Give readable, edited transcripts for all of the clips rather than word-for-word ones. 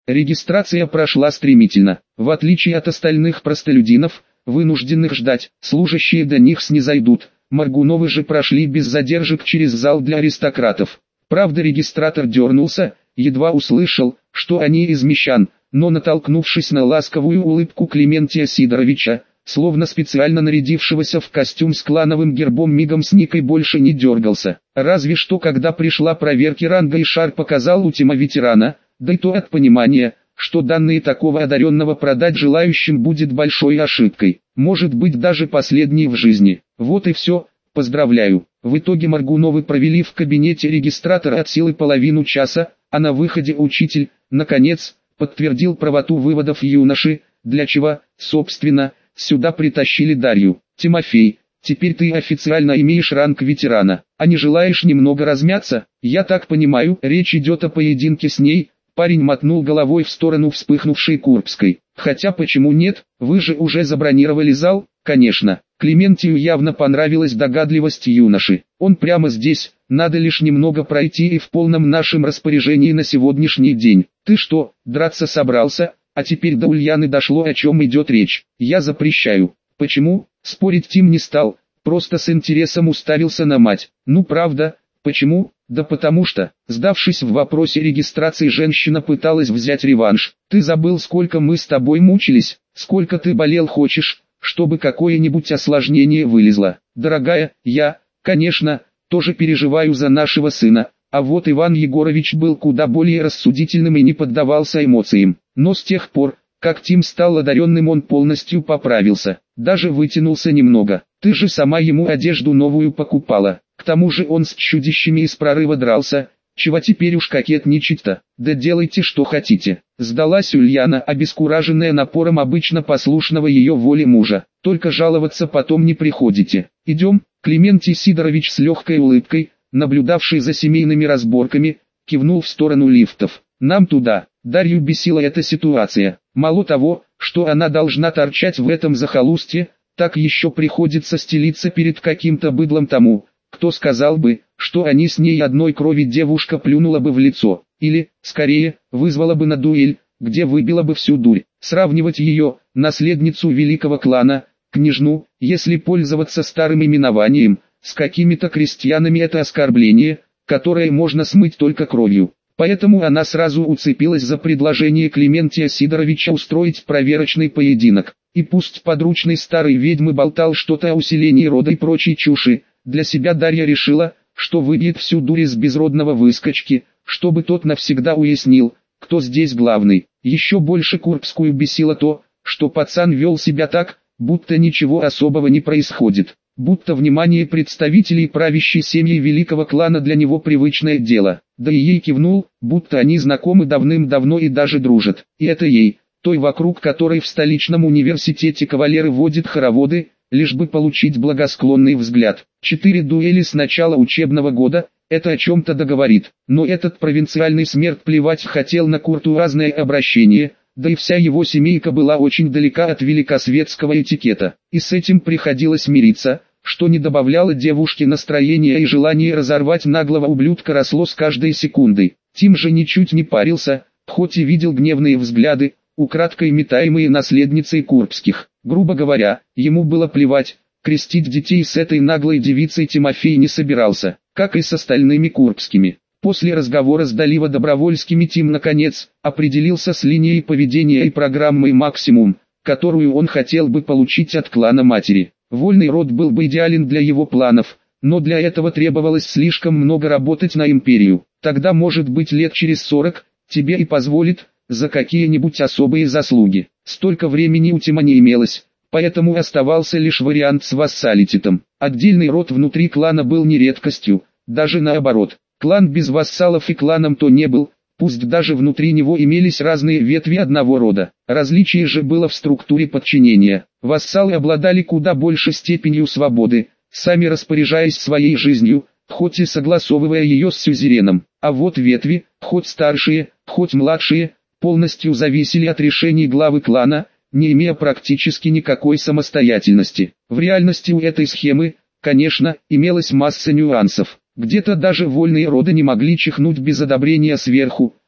Регистрация прошла стремительно. В отличие от остальных простолюдинов, вынужденных ждать, служащие до них снизойдут. Моргуновы же прошли без задержек через зал для аристократов. Правда, регистратор дернулся, едва услышал, что они из мещан, но натолкнувшись на ласковую улыбку Климентия Сидоровича, словно специально нарядившегося в костюм с клановым гербом, мигом сник и больше не дергался. Разве что когда пришла проверки ранга и шар показал Ультима ветерана, да и то от понимания, что данные такого одаренного продать желающим будет большой ошибкой, может быть даже последней в жизни. Вот и все, поздравляю. В итоге Моргуновы провели в кабинете регистратора от силы половину часа, а на выходе учитель, наконец, подтвердил правоту выводов юноши, для чего, собственно, сюда притащили Дарью. Тимофей, теперь ты официально имеешь ранг ветерана, а не желаешь немного размяться? Я так понимаю, речь идет о поединке с ней. Парень мотнул головой в сторону вспыхнувшей Курбской. Хотя почему нет, вы же уже забронировали зал? Конечно. Климентию явно понравилась догадливость юноши. Он прямо здесь, надо лишь немного пройти и в полном нашем распоряжении на сегодняшний день. Ты что, драться собрался? А теперь до Ульяны дошло, о чем идет речь. Я запрещаю. Почему? Спорить Тим не стал, просто с интересом уставился на мать. Ну правда, почему? Да потому что, сдавшись в вопросе регистрации, женщина пыталась взять реванш. Ты забыл, сколько мы с тобой мучились, сколько ты болел, хочешь, чтобы какое-нибудь осложнение вылезло. Дорогая, я, конечно, тоже переживаю за нашего сына, а вот Иван Егорович был куда более рассудительным и не поддавался эмоциям. Но с тех пор, как Тим стал одаренным, он полностью поправился, даже вытянулся немного. Ты же сама ему одежду новую покупала. К тому же он с чудищами из прорыва дрался, чего теперь уж кокетничать-то? Да делайте что хотите. Сдалась Ульяна, обескураженная напором обычно послушного ее воле мужа. Только жаловаться потом не приходите. Идем. Климентий Сидорович с легкой улыбкой, наблюдавший за семейными разборками, кивнул в сторону лифтов. Нам туда. Дарью бесила эта ситуация. Мало того, что она должна торчать в этом захолустье, так еще приходится стелиться перед каким-то быдлом тому, кто сказал бы, что они с ней одной крови. Девушка плюнула бы в лицо, или, скорее, вызвала бы на дуэль, где выбила бы всю дурь. Сравнивать ее, наследницу великого клана, княжну, если пользоваться старым именованием, с какими-то крестьянами — это оскорбление, которое можно смыть только кровью. Поэтому она сразу уцепилась за предложение Климентия Сидоровича устроить проверочный поединок. И пусть подручный старой ведьмы болтал что-то о усилении рода и прочей чуши, для себя Дарья решила, что выбьет всю дурь из безродного выскочки, чтобы тот навсегда уяснил, кто здесь главный. Еще больше Курбскую бесило то, что пацан вел себя так, будто ничего особого не происходит, будто внимание представителей правящей семьи великого клана для него привычное дело. Да и ей кивнул, будто они знакомы давным-давно и даже дружат. И это ей, той, вокруг которой в столичном университете кавалеры водят хороводы, лишь бы получить благосклонный взгляд. 4 дуэли с начала учебного года, это о чем-то договорит. Но этот провинциальный смерть плевать хотел на куртуазное обращение, да и вся его семейка была очень далека от великосветского этикета. И с этим приходилось мириться, что не добавляло девушке настроения, и желание разорвать наглого ублюдка росло с каждой секундой. Тим же ничуть не парился, хоть и видел гневные взгляды, украдкой метаемые наследницей Курбских. Грубо говоря, ему было плевать, крестить детей с этой наглой девицей Тимофей не собирался, как и с остальными Курбскими. После разговора с Далива-Добровольскими Тим наконец определился с линией поведения и программой «Максимум», которую он хотел бы получить от клана матери. Вольный род был бы идеален для его планов, но для этого требовалось слишком много работать на империю. Тогда, может быть, лет через 40, тебе и позволит, за какие-нибудь особые заслуги. Столько времени у Тима не имелось, поэтому оставался лишь вариант с вассалитетом. Отдельный род внутри клана был не редкостью, даже наоборот. Клан без вассалов и кланом то не был, пусть даже внутри него имелись разные ветви одного рода. Различие же было в структуре подчинения. Вассалы обладали куда большей степенью свободы, сами распоряжаясь своей жизнью, хоть и согласовывая ее с сюзереном. А вот ветви, хоть старшие, хоть младшие, полностью зависели от решений главы клана, не имея практически никакой самостоятельности. В реальности у этой схемы, конечно, имелась масса нюансов. Где-то даже вольные роды не могли чихнуть без одобрения сверху,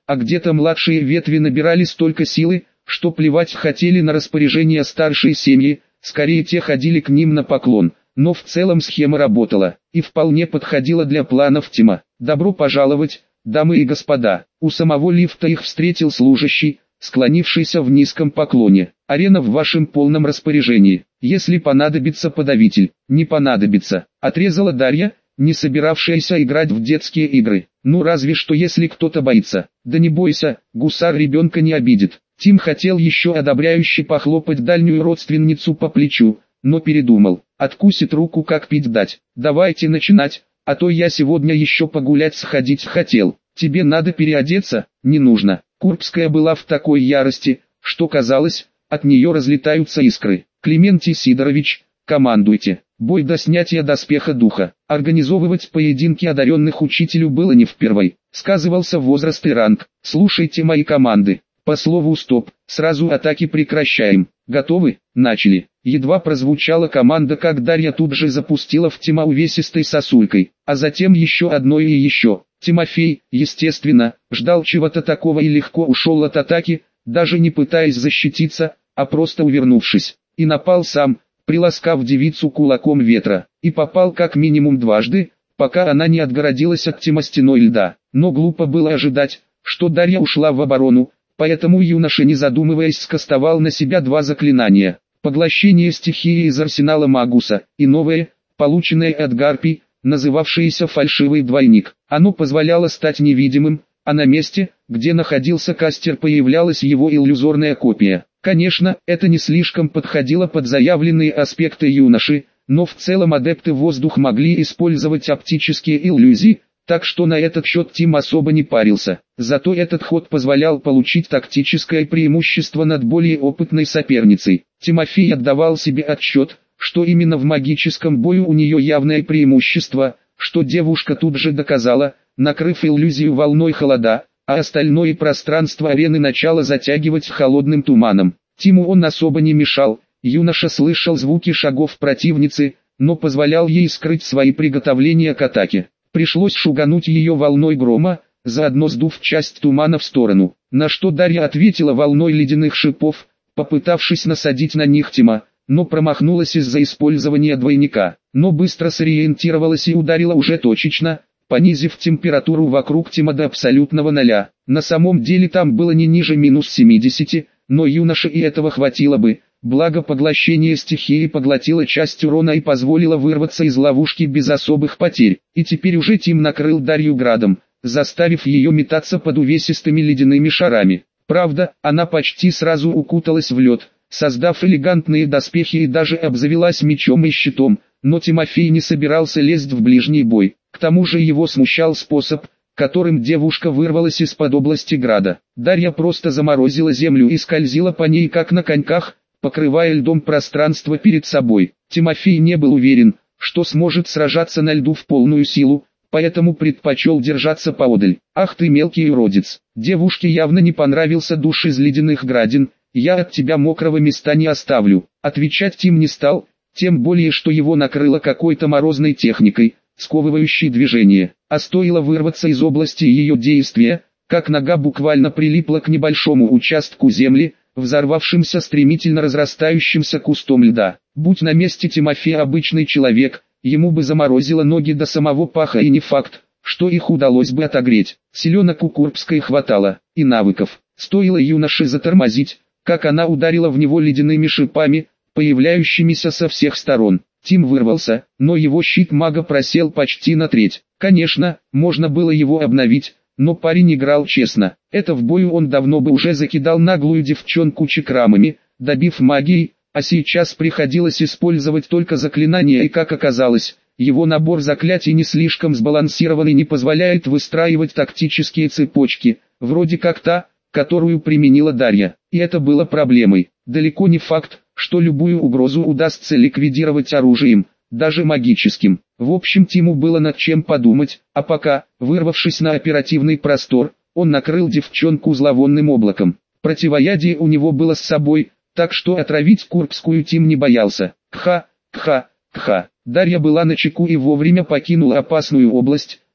а где-то младшие ветви набирали столько силы, что плевать хотели на распоряжение старшей семьи, скорее те ходили к ним на поклон. Но в целом схема работала, и вполне подходила для планов Тима. «Добро пожаловать, дамы и господа!» У самого лифта их встретил служащий, склонившийся в низком поклоне. «Арена в вашем полном распоряжении. Если понадобится подавитель, не понадобится», отрезала Дарья, не собиравшаяся играть в детские игры. «Ну разве что если кто-то боится». «Да не бойся, гусар ребенка не обидит». Тим хотел еще одобряюще похлопать дальнюю родственницу по плечу, но передумал. Откусит руку, как пить дать. «Давайте начинать, а то я сегодня еще погулять сходить хотел». «Тебе надо переодеться?» «Не нужно». Курбская была в такой ярости, что казалось, от нее разлетаются искры. «Клементий Сидорович, командуйте». Бой до снятия доспеха духа. Организовывать поединки одаренных учителю было не впервой. Сказывался возраст и ранг. «Слушайте мои команды. По слову стоп, сразу атаки прекращаем. Готовы?» Начали. Едва прозвучала команда, как Дарья тут же запустила в Тима увесистой сосулькой, а затем еще одной и еще. Тимофей, естественно, ждал чего-то такого и легко ушел от атаки, даже не пытаясь защититься, а просто увернувшись. И напал сам, приласкав девицу кулаком ветра, и попал как минимум дважды, пока она не отгородилась от Тима стеной льда. Но глупо было ожидать, что Дарья ушла в оборону, поэтому юноша, не задумываясь, скастовал на себя два заклинания. Поглощение стихии из арсенала Магуса, и новое, полученное от Гарпий, называвшееся фальшивый двойник. Оно позволяло стать невидимым, а на месте, где находился кастер, появлялась его иллюзорная копия. Конечно, это не слишком подходило под заявленные аспекты юноши, но в целом адепты воздух могли использовать оптические иллюзии, так что на этот счет Тим особо не парился. Зато этот ход позволял получить тактическое преимущество над более опытной соперницей. Тимофей отдавал себе отчет, что именно в магическом бою у нее явное преимущество, что девушка тут же доказала, накрыв иллюзию волной холода, а остальное пространство арены начало затягивать холодным туманом. Тиму он особо не мешал, юноша слышал звуки шагов противницы, но позволял ей скрыть свои приготовления к атаке. Пришлось шугануть ее волной грома, заодно сдув часть тумана в сторону, на что Дарья ответила волной ледяных шипов, попытавшись насадить на них Тима, но промахнулась из-за использования двойника, но быстро сориентировалась и ударила уже точечно, понизив температуру вокруг Тима до абсолютного ноля. На самом деле там было не ниже минус 70, но юноше и этого хватило бы, благо поглощение стихии поглотило часть урона и позволило вырваться из ловушки без особых потерь. И теперь уже Тим накрыл Дарью градом, заставив ее метаться под увесистыми ледяными шарами. Правда, она почти сразу укуталась в лед, создав элегантные доспехи и даже обзавелась мечом и щитом, но Тимофей не собирался лезть в ближний бой. К тому же его смущал способ, которым девушка вырвалась из-под области града. Дарья просто заморозила землю и скользила по ней как на коньках, покрывая льдом пространство перед собой. Тимофей не был уверен, что сможет сражаться на льду в полную силу, поэтому предпочел держаться поодаль. «Ах ты мелкий уродец!» Девушке явно не понравился душ из ледяных градин. «Я от тебя мокрого места не оставлю». Отвечать Тим не стал, тем более что его накрыло какой-то морозной техникой, сковывающей движение. А стоило вырваться из области ее действия, как нога буквально прилипла к небольшому участку земли, взорвавшимся стремительно разрастающимся кустом льда. Будь на месте Тимофея обычный человек, ему бы заморозило ноги до самого паха, и не факт, что их удалось бы отогреть. Селенок у Курбской хватало, и навыков. Стоило юноше затормозить, как она ударила в него ледяными шипами, появляющимися со всех сторон. Тим вырвался, но его щит мага просел почти на треть. Конечно, можно было его обновить, но парень играл честно. Это в бою он давно бы уже закидал наглую девчонку чакрамами, добив магией, а сейчас приходилось использовать только заклинания, и как оказалось, его набор заклятий не слишком сбалансирован и не позволяет выстраивать тактические цепочки, вроде как та, которую применила Дарья. И это было проблемой. Далеко не факт, что любую угрозу удастся ликвидировать оружием, даже магическим. В общем, Тиму было над чем подумать, а пока, вырвавшись на оперативный простор, он накрыл девчонку зловонным облаком. Противоядие у него было с собой, так что отравить Курбскую Тим не боялся. Кха, кха, кха. Дарья была начеку и вовремя покинула опасную область,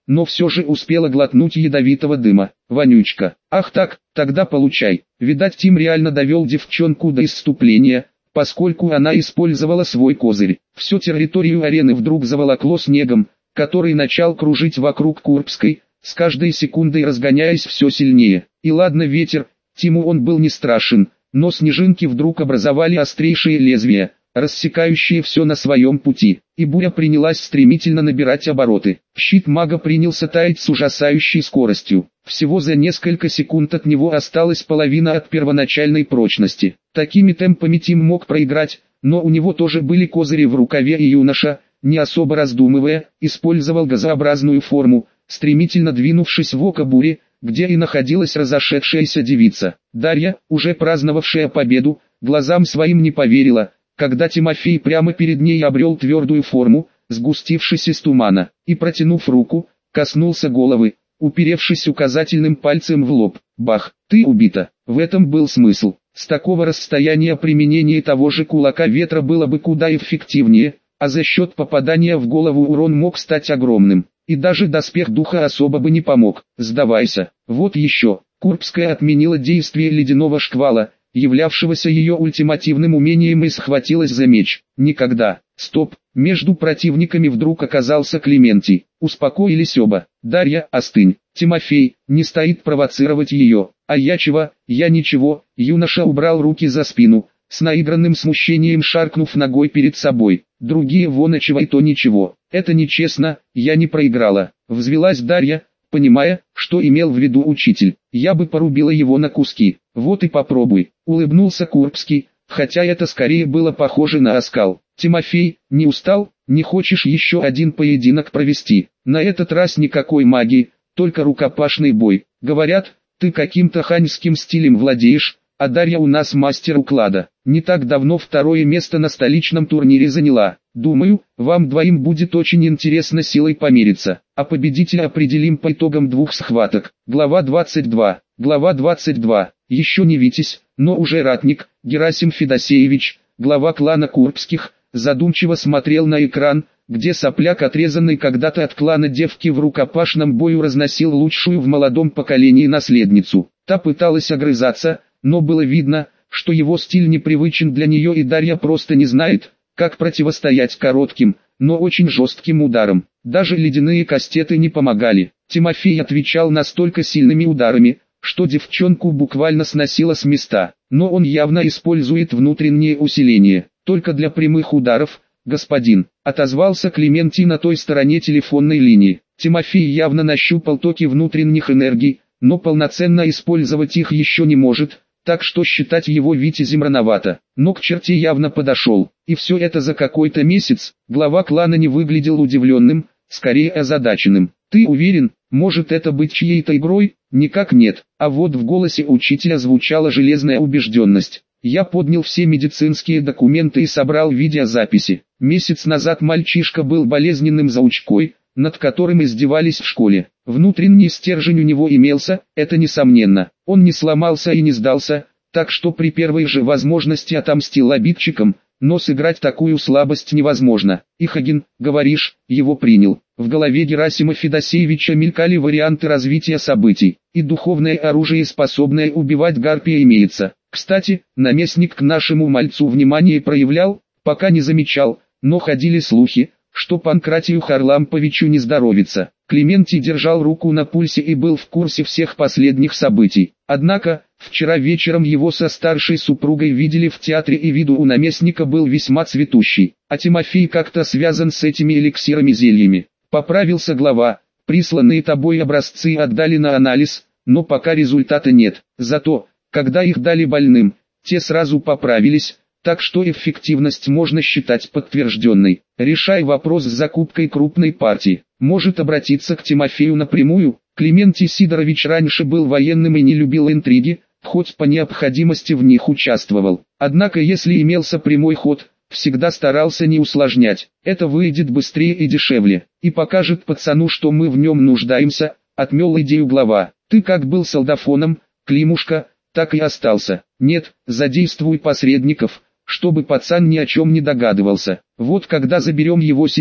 но все же успела глотнуть ядовитого дыма. Вонючка. Ах так, тогда получай. Видать, Тим реально довел девчонку до исступления, поскольку она использовала свой козырь. Всю территорию арены вдруг заволокло снегом, который начал кружить вокруг Курбской, с каждой секундой разгоняясь все сильнее. И ладно ветер, Тиму он был не страшен, но снежинки вдруг образовали острейшие лезвия, рассекающие все на своем пути, и буря принялась стремительно набирать обороты. Щит мага принялся таять с ужасающей скоростью. Всего за несколько секунд от него осталась половина от первоначальной прочности. Такими темпами Тим мог проиграть, но у него тоже были козыри в рукаве, и юноша, не особо раздумывая, использовал газообразную форму, стремительно двинувшись в око бури, где и находилась разошедшаяся девица. Дарья, уже праздновавшая победу, глазам своим не поверила, когда Тимофей прямо перед ней обрел твердую форму, сгустившись из тумана, и, протянув руку, коснулся головы, уперевшись указательным пальцем в лоб. Бах, ты убита. В этом был смысл. С такого расстояния применение того же кулака ветра было бы куда эффективнее, а за счет попадания в голову урон мог стать огромным. И даже доспех духа особо бы не помог. Сдавайся. Вот еще. Курбская отменила действие ледяного шквала, являвшегося ее ультимативным умением, и схватилась за меч. Никогда. Стоп. Между противниками вдруг оказался Клементий. Успокоились оба. Дарья, остынь. Тимофей, не стоит провоцировать ее. А я чего? Я ничего. Юноша убрал руки за спину, с наигранным смущением шаркнув ногой перед собой. Другие вон и чего, и то ничего. Это нечестно, я не проиграла. Взвелась Дарья, понимая, что имел в виду учитель. Я бы порубила его на куски. Вот и попробуй. Улыбнулся Курбский, хотя это скорее было похоже на оскал. Тимофей, не устал? Не хочешь еще один поединок провести? На этот раз никакой магии, только рукопашный бой. Говорят, ты каким-то ханьским стилем владеешь, а Дарья у нас мастер уклада. Не так давно второе место на столичном турнире заняла. Думаю, вам двоим будет очень интересно силой помериться. А победителя определим по итогам двух схваток. Глава 22. Глава 22. Еще не Витязь, но уже ратник, Герасим Федосеевич, глава клана Курбских, задумчиво смотрел на экран, где сопляк, отрезанный когда-то от клана девки, в рукопашном бою разносил лучшую в молодом поколении наследницу. Та пыталась огрызаться, но было видно, что его стиль непривычен для нее, и Дарья просто не знает, как противостоять коротким, но очень жестким ударам. Даже ледяные кастеты не помогали. Тимофей отвечал настолько сильными ударами, что девчонку буквально сносило с места. Но он явно использует внутреннее усиление. Только для прямых ударов, господин, отозвался Клементий на той стороне телефонной линии. Тимофей явно нащупал токи внутренних энергий, но полноценно использовать их еще не может, так что считать его витязем рановато. Но к черте явно подошел. И все это за какой-то месяц. Глава клана не выглядел удивленным, скорее озадаченным. Ты уверен, может это быть чьей-то игрой? Никак нет. А вот в голосе учителя звучала железная убежденность. Я поднял все медицинские документы и собрал видеозаписи. Месяц назад мальчишка был болезненным заучкой, над которым издевались в школе. Внутренний стержень у него имелся, это несомненно. Он не сломался и не сдался, так что при первой же возможности отомстил обидчикам, но сыграть такую слабость невозможно. И Хаген, говоришь, его принял. В голове Герасима Федосеевича мелькали варианты развития событий. И духовное оружие, способное убивать гарпия, имеется. Кстати, наместник к нашему мальцу внимание проявлял, пока не замечал, но ходили слухи, что Панкратию Харламповичу не здоровится. Клементий держал руку на пульсе и был в курсе всех последних событий. Однако, вчера вечером его со старшей супругой видели в театре, и виду у наместника был весьма цветущий. А Тимофей как-то связан с этими эликсирами-зельями. Поправился глава, присланные тобой образцы отдали на анализ, но пока результата нет. Зато, когда их дали больным, те сразу поправились, так что эффективность можно считать подтвержденной. Решай вопрос с закупкой крупной партии. Может обратиться к Тимофею напрямую. Клементий Сидорович раньше был военным и не любил интриги, хоть по необходимости в них участвовал. Однако если имелся прямой ход, всегда старался не усложнять. Это выйдет быстрее и дешевле, и покажет пацану, что мы в нем нуждаемся, отмел идею глава. Ты как был солдафоном, Климушка, так и остался. Нет, задействуй посредников, чтобы пацан ни о чем не догадывался. Вот когда заберем его себе,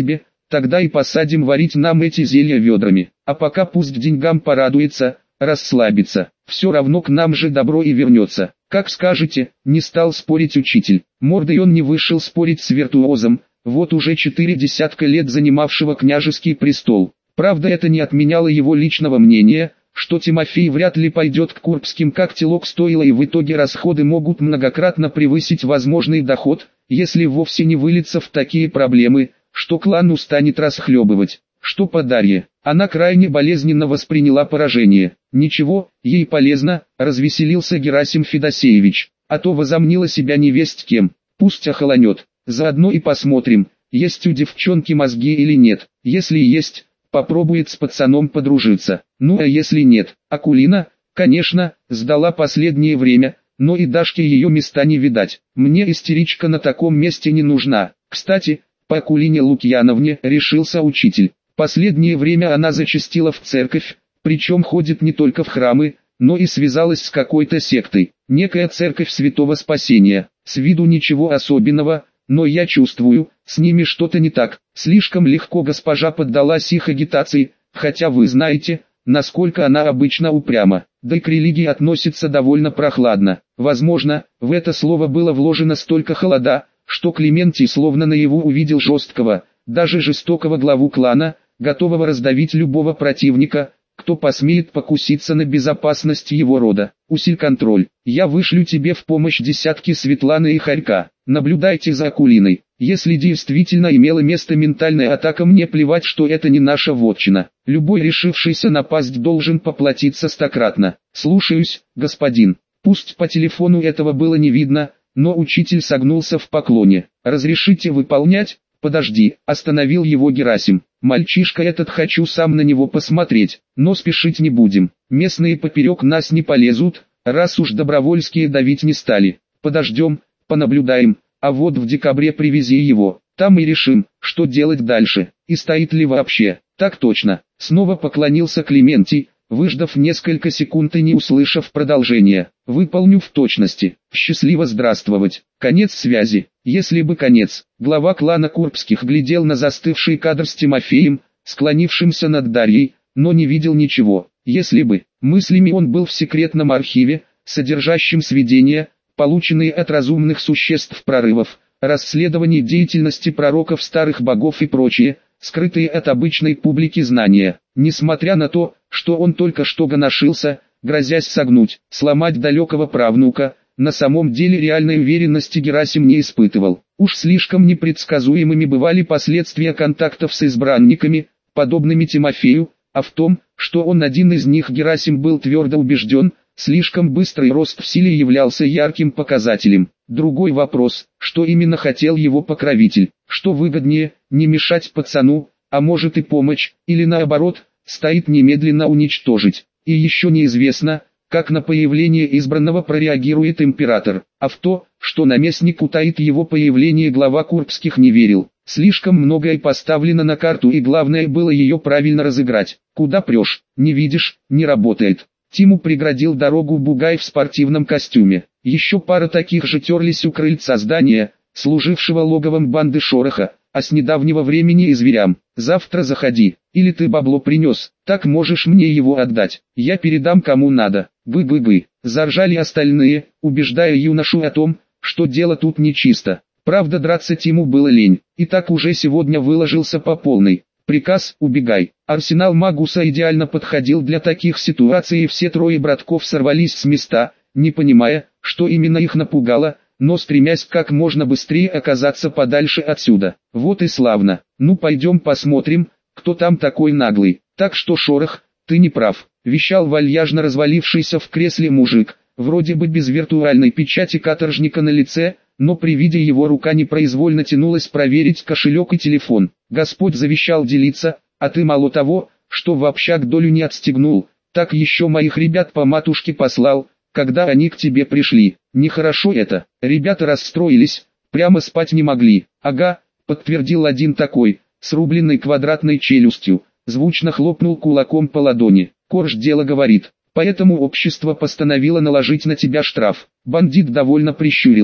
тогда и посадим варить нам эти зелья ведрами, а пока пусть деньгам порадуется, расслабится, все равно к нам же добро и вернется. Как скажете, не стал спорить учитель. Мордой он не вышел спорить с виртуозом, вот уже 4 десятка лет занимавшего княжеский престол. Правда, это не отменяло его личного мнения, что Тимофей вряд ли пойдет к Курбским, как телок стоило, и в итоге расходы могут многократно превысить возможный доход, если вовсе не выльется в такие проблемы, что клан устанет расхлебывать. Что по Дарье? Она крайне болезненно восприняла поражение. Ничего, ей полезно, развеселился Герасим Федосеевич, а то возомнила себя невесть кем. Пусть охолонет, заодно и посмотрим, есть у девчонки мозги или нет. Если есть, попробует с пацаном подружиться. Ну а если нет? Акулина, конечно, сдала последнее время, но и Дашке ее места не видать. Мне истеричка на таком месте не нужна. Кстати, по Акулине Лукьяновне решился учитель. Последнее время она зачастила в церковь, причем ходит не только в храмы, но и связалась с какой-то сектой. Некая церковь Святого Спасения. С виду ничего особенного, но я чувствую, с ними что-то не так. Слишком легко госпожа поддалась их агитации, хотя вы знаете, насколько она обычно упряма. Да и к религии относится довольно прохладно. Возможно, в это слово было вложено столько холода, что Клементий словно наяву увидел жесткого, даже жестокого главу клана, готового раздавить любого противника, кто посмеет покуситься на безопасность его рода. Усиль контроль. Я вышлю тебе в помощь десятки Светланы и Харька. Наблюдайте за Акулиной. Если действительно имела место ментальная атака, мне плевать, что это не наша вотчина. Любой решившийся напасть должен поплатиться стократно. Слушаюсь, господин. Пусть по телефону этого было не видно, но учитель согнулся в поклоне. Разрешите выполнять? Подожди, остановил его Герасим. Мальчишка этот, хочу сам на него посмотреть, но спешить не будем. Местные поперек нас не полезут, раз уж добровольские давить не стали. Подождем, понаблюдаем, а вот в декабре привези его. Там и решим, что делать дальше, и стоит ли вообще. Так точно. Снова поклонился Клементий, выждав несколько секунд и не услышав продолжения. Выполню в точности. Счастливо здравствовать. Конец связи. Если бы конец. Глава клана Курбских глядел на застывший кадр с Тимофеем, склонившимся над Дарьей, но не видел ничего. Если бы. Мыслями он был в секретном архиве, содержащем сведения, полученные от разумных существ прорывов, расследований деятельности пророков старых богов и прочее, скрытые от обычной публики знания. Несмотря на то, что он только что гоношился, грозясь согнуть, сломать далекого правнука, на самом деле реальной уверенности Герасим не испытывал. Уж слишком непредсказуемыми бывали последствия контактов с избранниками, подобными Тимофею, а в том, что он один из них, Герасим был твердо убежден, слишком быстрый рост в силе являлся ярким показателем. Другой вопрос, что именно хотел его покровитель, что выгоднее, не мешать пацану, а может и помочь, или наоборот, стоит немедленно уничтожить. И еще неизвестно, как на появление избранного прореагирует император, а в то, что наместник утаит его появление, глава Курбских не верил. Слишком многое поставлено на карту, и главное было ее правильно разыграть. Куда прешь, не видишь, не работает. Тиму преградил дорогу бугай в спортивном костюме. Еще пара таких же терлись у крыльца здания, служившего логовом банды Шороха, а с недавнего времени и зверям. Завтра заходи, или ты бабло принес, так можешь мне его отдать, я передам кому надо. Бы-бы-бы, заржали остальные, убеждая юношу о том, что дело тут нечисто. Правда, драться Тиму было лень, и так уже сегодня выложился по полной. Приказ «убегай». Арсенал Магуса идеально подходил для таких ситуаций, и все трое братков сорвались с места, не понимая, что именно их напугало, но стремясь как можно быстрее оказаться подальше отсюда. Вот и славно. Ну пойдем посмотрим, кто там такой наглый. Так что, Шорох, ты не прав, вещал вальяжно развалившийся в кресле мужик, вроде бы без виртуальной печати каторжника на лице, но при виде его рука непроизвольно тянулась проверить кошелек и телефон. Господь завещал делиться, а ты мало того, что в общак долю не отстегнул, так еще моих ребят по матушке послал, когда они к тебе пришли. Нехорошо это. Ребята расстроились, прямо спать не могли. Ага, подтвердил один такой, с рубленной квадратной челюстью, звучно хлопнул кулаком по ладони. Корж дело говорит, поэтому общество постановило наложить на тебя штраф. Бандит довольно прищурился.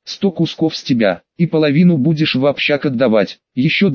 100 кусков с тебя, и половину будешь в общак отдавать, еще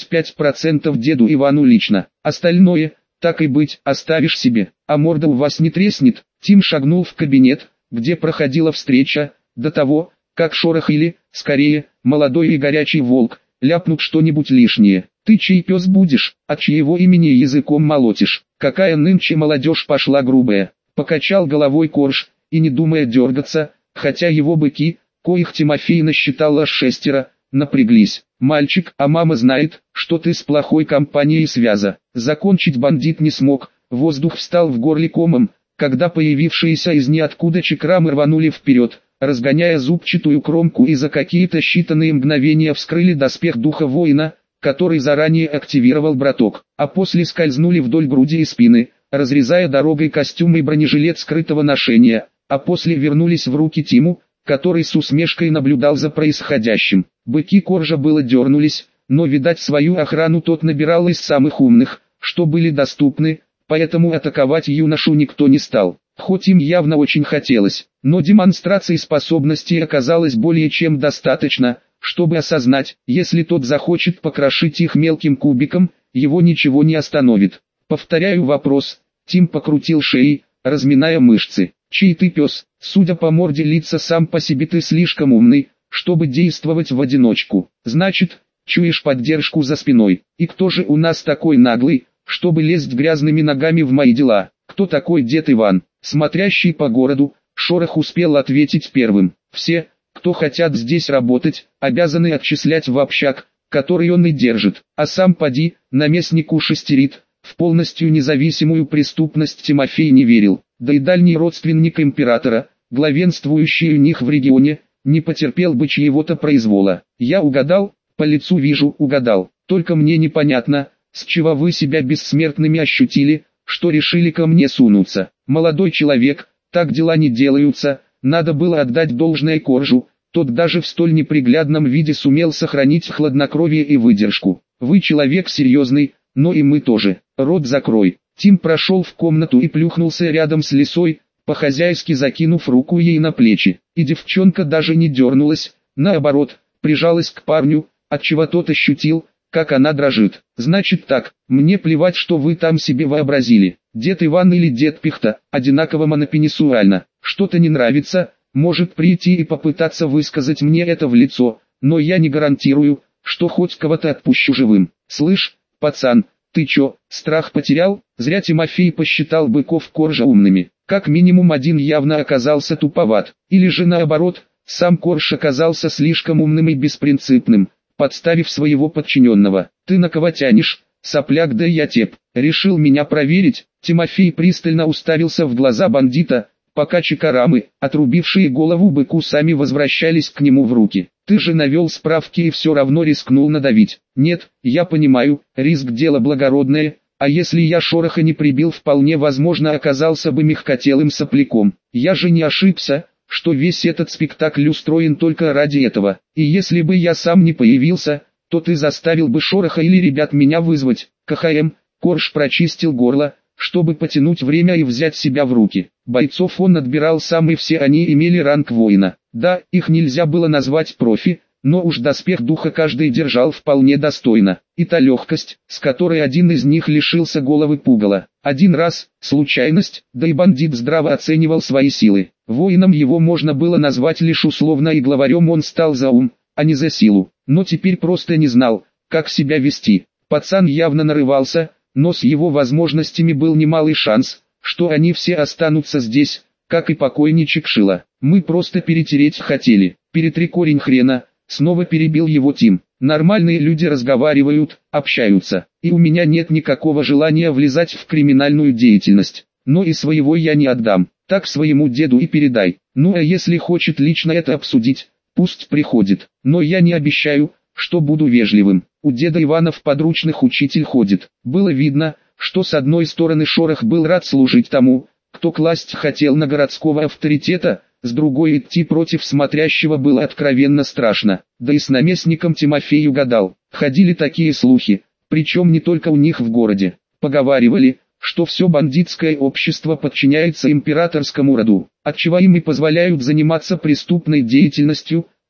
25% деду Ивану лично, остальное, так и быть, оставишь себе, а морда у вас не треснет». Тим шагнул в кабинет, где проходила встреча, до того, как Шорох или, скорее, молодой и горячий волк, ляпнут что-нибудь лишнее. «Ты чей пес будешь, от чьего имени языком молотишь? Какая нынче молодежь пошла грубая!» Покачал головой Корж, и не думая дергаться, хотя его быки, коих Тимофей насчитал аж 6, напряглись. «Мальчик, а мама знает, что ты с плохой компанией связа». Закончить бандит не смог, воздух встал в горле комом, когда появившиеся из ниоткуда чекрамы рванули вперед, разгоняя зубчатую кромку, и за какие-то считанные мгновения вскрыли доспех духа воина, который заранее активировал браток, а после скользнули вдоль груди и спины, разрезая дорогой костюм и бронежилет скрытого ношения, а после вернулись в руки Тиму, который с усмешкой наблюдал за происходящим. Быки Коржа было дернулись, но видать свою охрану тот набирал из самых умных, что были доступны, поэтому атаковать юношу никто не стал. Хоть им явно очень хотелось, но демонстрации способностей оказалось более чем достаточно, чтобы осознать, если тот захочет покрошить их мелким кубиком, его ничего не остановит. «Повторяю вопрос». Тим покрутил шеей, разминая мышцы. «Чей ты пес? Судя по морде лица, сам по себе ты слишком умный, чтобы действовать в одиночку. Значит, чуешь поддержку за спиной. И кто же у нас такой наглый, чтобы лезть грязными ногами в мои дела? Кто такой дед Иван?» Смотрящий по городу, Шорох успел ответить первым. «Все, кто хотят здесь работать, обязаны отчислять в общак, который он и держит, а сам поди, наместнику шестерит». В полностью независимую преступность Тимофей не верил, да и дальний родственник императора, главенствующий у них в регионе, не потерпел бы чьего-то произвола. «Я угадал, по лицу вижу, угадал, только мне непонятно, с чего вы себя бессмертными ощутили, что решили ко мне сунуться. Молодой человек, так дела не делаются». Надо было отдать должное Коржу, тот даже в столь неприглядном виде сумел сохранить хладнокровие и выдержку. «Вы человек серьезный, но и мы тоже. Рот закрой». Тим прошел в комнату и плюхнулся рядом с Лисой, по-хозяйски закинув руку ей на плечи. И девчонка даже не дернулась, наоборот, прижалась к парню, отчего тот ощутил, как она дрожит. «Значит так, мне плевать, что вы там себе вообразили. Дед Иван или дед Пихта, одинаково монопенисуально. Что-то не нравится, может прийти и попытаться высказать мне это в лицо, но я не гарантирую, что хоть кого-то отпущу живым. Слышь, пацан, ты чё, страх потерял?» Зря Тимофей посчитал быков Коржа умными. Как минимум один явно оказался туповат, или же наоборот, сам Корж оказался слишком умным и беспринципным, подставив своего подчиненного. «Ты на кого тянешь, сопляк, да я теп? Решил меня проверить?» Тимофей пристально уставился в глаза бандита, пока чекарамы, отрубившие голову быку, сами возвращались к нему в руки. «Ты же навел справки и все равно рискнул надавить». «Нет, я понимаю, риск дело благородное, а если я Шороха не прибил, вполне возможно оказался бы мягкотелым сопляком. Я же не ошибся, что весь этот спектакль устроен только ради этого. И если бы я сам не появился, то ты заставил бы Шороха или ребят меня вызвать». КХМ, Корж прочистил горло, чтобы потянуть время и взять себя в руки. Бойцов он отбирал сам, и все они имели ранг воина. Да, их нельзя было назвать профи, но уж доспех духа каждый держал вполне достойно. И та легкость, с которой один из них лишился головы, пугала. Один раз, случайность, да и бандит здраво оценивал свои силы. Воином его можно было назвать лишь условно, и главарем он стал за ум, а не за силу. Но теперь просто не знал, как себя вести. Пацан явно нарывался, но с его возможностями был немалый шанс, что они все останутся здесь, как и покойничек Шила. «Мы просто перетереть хотели». «Перетри корень хрена», снова перебил его Тим. «Нормальные люди разговаривают, общаются, и у меня нет никакого желания влезать в криминальную деятельность. Но и своего я не отдам, так своему деду и передай. Ну а если хочет лично это обсудить, пусть приходит, но я не обещаю, что буду вежливым. У деда Ивана в подручных учитель ходит». Было видно, что с одной стороны Шорох был рад служить тому, кто класть хотел на городского авторитета, с другой идти против смотрящего было откровенно страшно. Да и с наместником Тимофей угадал. Ходили такие слухи, причем не только у них в городе. Поговаривали, что все бандитское общество подчиняется императорскому роду, отчего им и позволяют заниматься преступной деятельностью,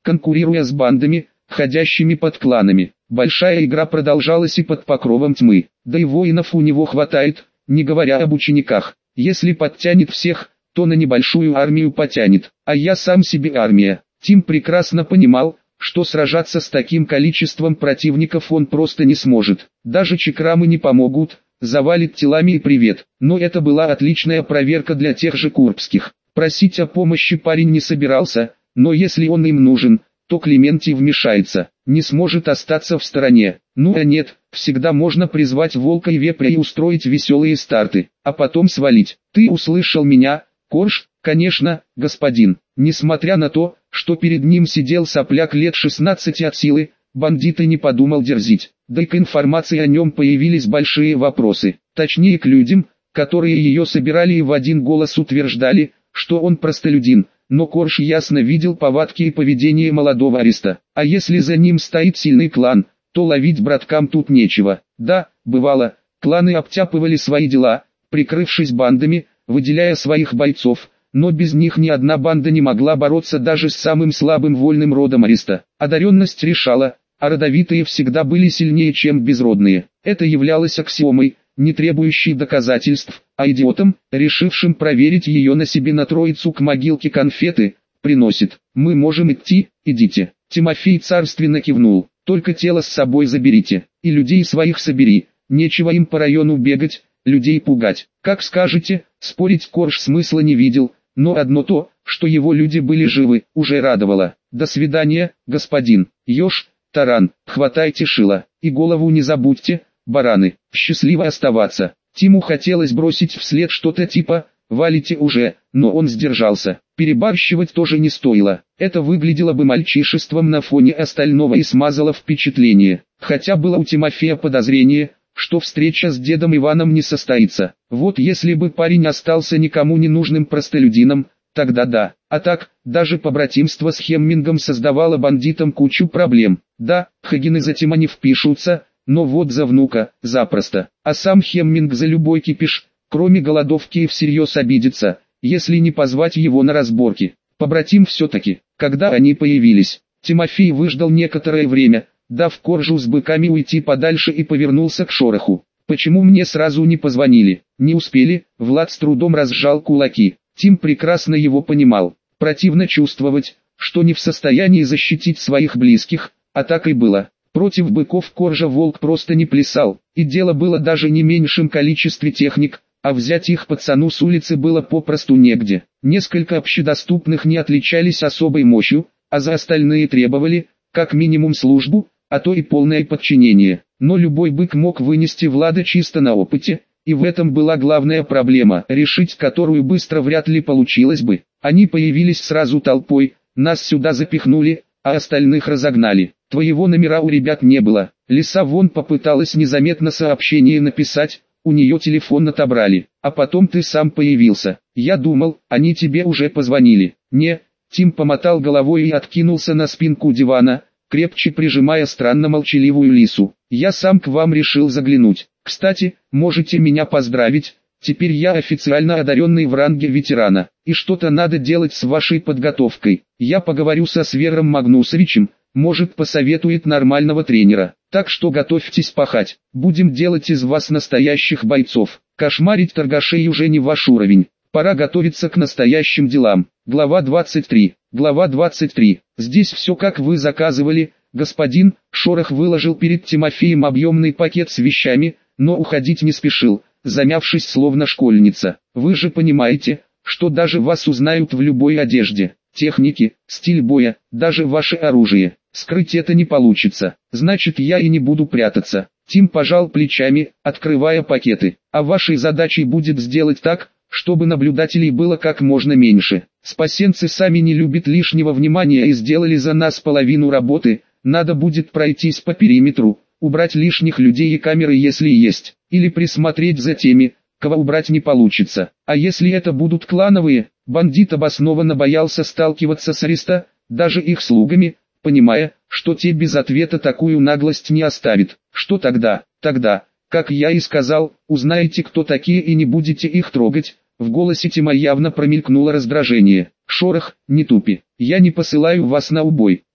конкурируя с бандами, ходящими под кланами. Большая игра продолжалась и под покровом тьмы, да и воинов у него хватает, не говоря об учениках. Если подтянет всех, то на небольшую армию потянет, а я сам себе армия. Тим прекрасно понимал, что сражаться с таким количеством противников он просто не сможет. Даже чакрамы не помогут, завалит телами и привет. Но это была отличная проверка для тех же курбских. Просить о помощи парень не собирался, но если он им нужен, то Клементий вмешается, не сможет остаться в стороне. Ну а нет, всегда можно призвать волка и вепря и устроить веселые старты, а потом свалить. Ты услышал меня, Корж? Конечно, господин. Несмотря на то, что перед ним сидел сопляк лет 16 от силы, бандит и не подумал дерзить. Да и к информации о нем появились большие вопросы. Точнее к людям, которые ее собирали и в один голос утверждали, что он простолюдин. Но Корж ясно видел повадки и поведение молодого ареста. А если за ним стоит сильный клан, то ловить браткам тут нечего. Да, бывало, кланы обтяпывали свои дела, прикрывшись бандами, выделяя своих бойцов, но без них ни одна банда не могла бороться даже с самым слабым вольным родом ареста. Одаренность решала, а родовитые всегда были сильнее, чем безродные. Это являлось аксиомой, не требующей доказательств, а идиотам, решившим проверить ее на себе на троицу к могилке конфеты, приносит. «Мы можем идти, идите». Тимофей царственно кивнул. «Только тело с собой заберите, и людей своих собери, нечего им по району бегать, людей пугать. Как скажете». Спорить Корж смысла не видел, но одно то, что его люди были живы, уже радовало. «До свидания, господин. Еж, таран, хватайте шило, и голову не забудьте, бараны. Счастливо оставаться». Тиму хотелось бросить вслед что-то типа «валите уже», но он сдержался. Перебарщивать тоже не стоило. Это выглядело бы мальчишеством на фоне остального и смазало впечатление. Хотя было у Тимофея подозрение, что встреча с дедом Иваном не состоится. Вот если бы парень остался никому не нужным простолюдином, тогда да. А так, даже побратимство с Хеммингом создавало бандитам кучу проблем. Да, Хагины за Тима не впишутся, но вот за внука, запросто. А сам Хемминг за любой кипиш, кроме голодовки, и всерьез обидится, если не позвать его на разборки. Побратим все-таки. Когда они появились, Тимофей выждал некоторое время, дав Коржу с быками уйти подальше, и повернулся к Шороху. «Почему мне сразу не позвонили?» «Не успели», Влад с трудом разжал кулаки. Тим прекрасно его понимал. Противно чувствовать, что не в состоянии защитить своих близких, а так и было. Против быков Коржа волк просто не плясал, и дело было даже не меньшем количестве техник, а взять их пацану с улицы было попросту негде. Несколько общедоступных не отличались особой мощью, а за остальные требовали, как минимум службу, а то и полное подчинение. Но любой бык мог вынести Влада чисто на опыте, и в этом была главная проблема, решить которую быстро вряд ли получилось бы. Они появились сразу толпой, нас сюда запихнули, а остальных разогнали. Твоего номера у ребят не было. Лиса вон попыталась незаметно сообщение написать, у нее телефон отобрали, а потом ты сам появился. Я думал, они тебе уже позвонили. Не, Тим помотал головой и откинулся на спинку дивана, крепче прижимая странно молчаливую Лису. Я сам к вам решил заглянуть. Кстати, можете меня поздравить, теперь я официально одаренный в ранге ветерана. И что-то надо делать с вашей подготовкой. Я поговорю со Свером Магнусовичем, может посоветует нормального тренера. Так что готовьтесь пахать. Будем делать из вас настоящих бойцов. Кошмарить торгашей уже не ваш уровень. Пора готовиться к настоящим делам. Глава 23. Глава 23. Здесь все как вы заказывали, господин. Шорох выложил перед Тимофеем объемный пакет с вещами, но уходить не спешил, замявшись словно школьница. Вы же понимаете, что даже вас узнают в любой одежде. Техники, стиль боя, даже ваше оружие. Скрыть это не получится, значит я и не буду прятаться. Тим пожал плечами, открывая пакеты. А вашей задачей будет сделать так, чтобы наблюдателей было как можно меньше. Спасенцы сами не любят лишнего внимания и сделали за нас половину работы. Надо будет пройтись по периметру, убрать лишних людей и камеры если есть, или присмотреть за теми, кого убрать не получится. А если это будут клановые, бандит обоснованно боялся сталкиваться с ареста, даже их слугами, понимая, что те без ответа такую наглость не оставят. Что тогда? Тогда, как я и сказал, узнаете, кто такие, и не будете их трогать. В голосе Тима явно промелькнуло раздражение. Шорох, не тупи, я не посылаю вас на убой.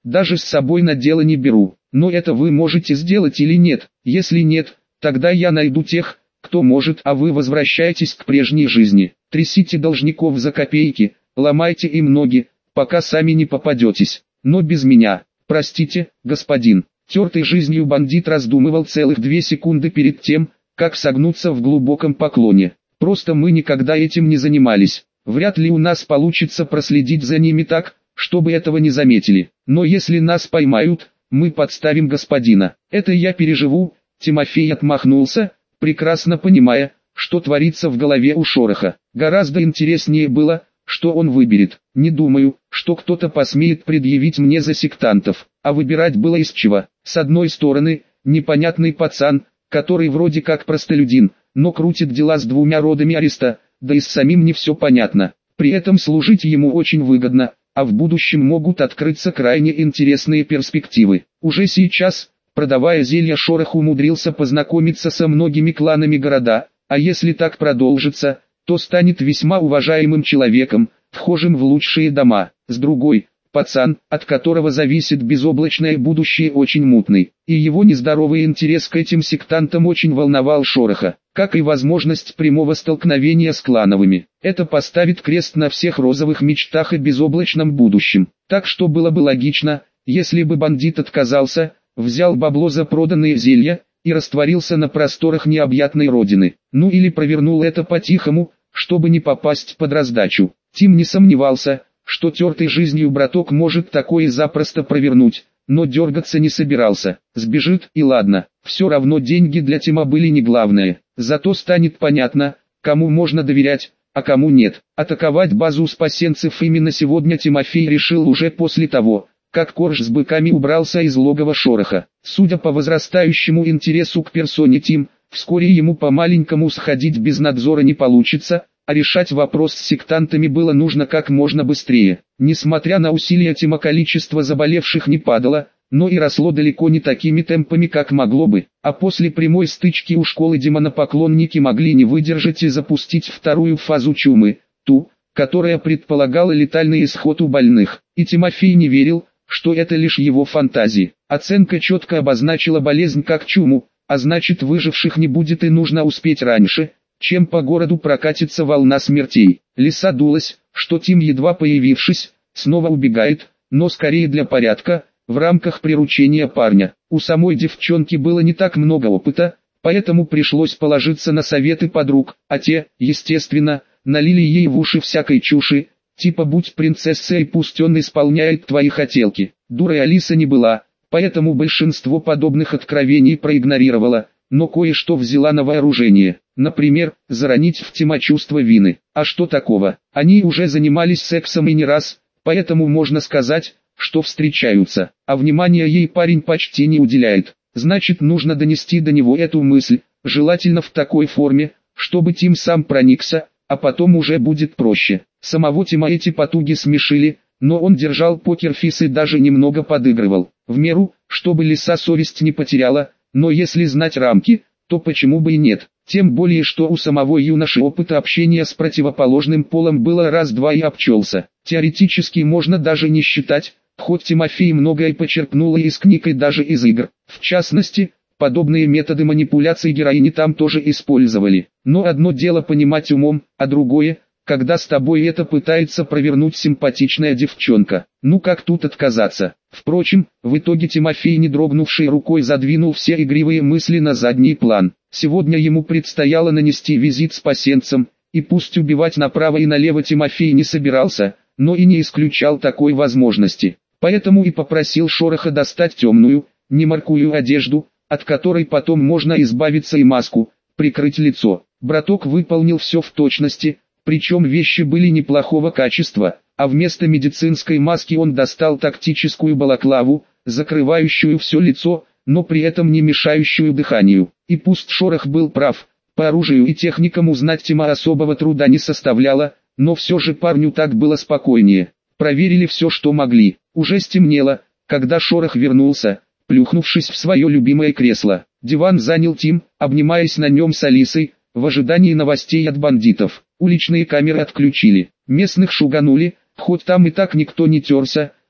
даже с собой на дело не беру. Но это вы можете сделать или нет? Если нет, тогда я найду тех, кто может, а вы возвращаетесь к прежней жизни. Трясите должников за копейки, ломайте им ноги, пока сами не попадетесь. Но без меня. Простите, господин. Тертый жизнью бандит раздумывал целых 2 секунды перед тем, как согнуться в глубоком поклоне. Просто мы никогда этим не занимались. Вряд ли у нас получится проследить за ними так, чтобы этого не заметили. Но если нас поймают, мы подставим господина. Это я переживу. Тимофей отмахнулся, прекрасно понимая, что творится в голове у Шороха. Гораздо интереснее было, что он выберет. Не думаю, что кто-то посмеет предъявить мне за сектантов, а выбирать было из чего. С одной стороны, непонятный пацан, который вроде как простолюдин, но крутит дела с 2 родами ареста, да и с самим не все понятно. При этом служить ему очень выгодно, а в будущем могут открыться крайне интересные перспективы. Уже сейчас, продавая зелья, Шорох умудрился познакомиться со многими кланами города, а если так продолжится, то станет весьма уважаемым человеком, вхожим в лучшие дома. С другой, пацан, от которого зависит безоблачное будущее, очень мутный, и его нездоровый интерес к этим сектантам очень волновал Шороха, как и возможность прямого столкновения с клановыми. Это поставит крест на всех розовых мечтах и безоблачном будущем. Так что было бы логично, если бы бандит отказался, взял бабло за проданные зелья и растворился на просторах необъятной родины. Ну или провернул это по-тихому, чтобы не попасть под раздачу. Тим не сомневался, что тертый жизнью браток может такое запросто провернуть, но дергаться не собирался. Сбежит и ладно, все равно деньги для Тима были не главное. Зато станет понятно, кому можно доверять, а кому нет. Атаковать базу спасенцев именно сегодня Тимофей решил уже после того, как Корж с быками убрался из логова Шороха. Судя по возрастающему интересу к персоне Тим, вскоре ему по-маленькому сходить без надзора не получится, а решать вопрос с сектантами было нужно как можно быстрее. Несмотря на усилия Тима, количество заболевших не падало, но и росло далеко не такими темпами, как могло бы. А после прямой стычки у школы демонопоклонники могли не выдержать и запустить вторую фазу чумы, ту, которая предполагала летальный исход у больных. И Тимофей не верил, что это лишь его фантазии. Оценка четко обозначила болезнь как чуму, а значит, выживших не будет и нужно успеть раньше, чем по городу прокатится волна смертей. Лиса дулась, что Тим, едва появившись, снова убегает, но скорее для порядка, в рамках приручения парня. У самой девчонки было не так много опыта, поэтому пришлось положиться на советы подруг, а те, естественно, налили ей в уши всякой чуши, типа «будь принцессой, пусть он исполняет твои хотелки». Дурой Алиса не была, поэтому большинство подобных откровений проигнорировала, но кое-что взяла на вооружение. Например, заронить в Тима чувство вины. А что такого? Они уже занимались сексом и не раз, поэтому можно сказать, что встречаются, а внимания ей парень почти не уделяет. Значит, нужно донести до него эту мысль, желательно в такой форме, чтобы Тим сам проникся, а потом уже будет проще. Самого Тима эти потуги смешили, но он держал покерфейс и даже немного подыгрывал. В меру, чтобы лиса совесть не потеряла, но если знать рамки, то почему бы и нет. Тем более, что у самого юноши опыта общения с противоположным полом было раз-два и обчелся. Теоретически можно даже не считать, хоть Тимофей многое почерпнул и из книг и даже из игр. В частности, подобные методы манипуляции героини там тоже использовали. Но одно дело понимать умом, а другое, когда с тобой это пытается провернуть симпатичная девчонка. Ну как тут отказаться? Впрочем, в итоге Тимофей, не дрогнувшей рукой, задвинул все игривые мысли на задний план. Сегодня ему предстояло нанести визит спасенцам, и пусть убивать направо и налево Тимофей не собирался, но и не исключал такой возможности. Поэтому и попросил Шороха достать темную, немаркую одежду, от которой потом можно избавиться, и маску, прикрыть лицо. Браток выполнил все в точности, причем вещи были неплохого качества, а вместо медицинской маски он достал тактическую балаклаву, закрывающую все лицо, но при этом не мешающую дыханию. И пусть Шорох был прав, по оружию и техникам узнать Тима особого труда не составляло, но все же парню так было спокойнее. Проверили все, что могли. Уже стемнело, когда Шорох вернулся, плюхнувшись в свое любимое кресло. Диван занял Тим, обнимаясь на нем с Алисой, в ожидании новостей от бандитов. Уличные камеры отключили, местных шуганули, хоть там и так никто не терся,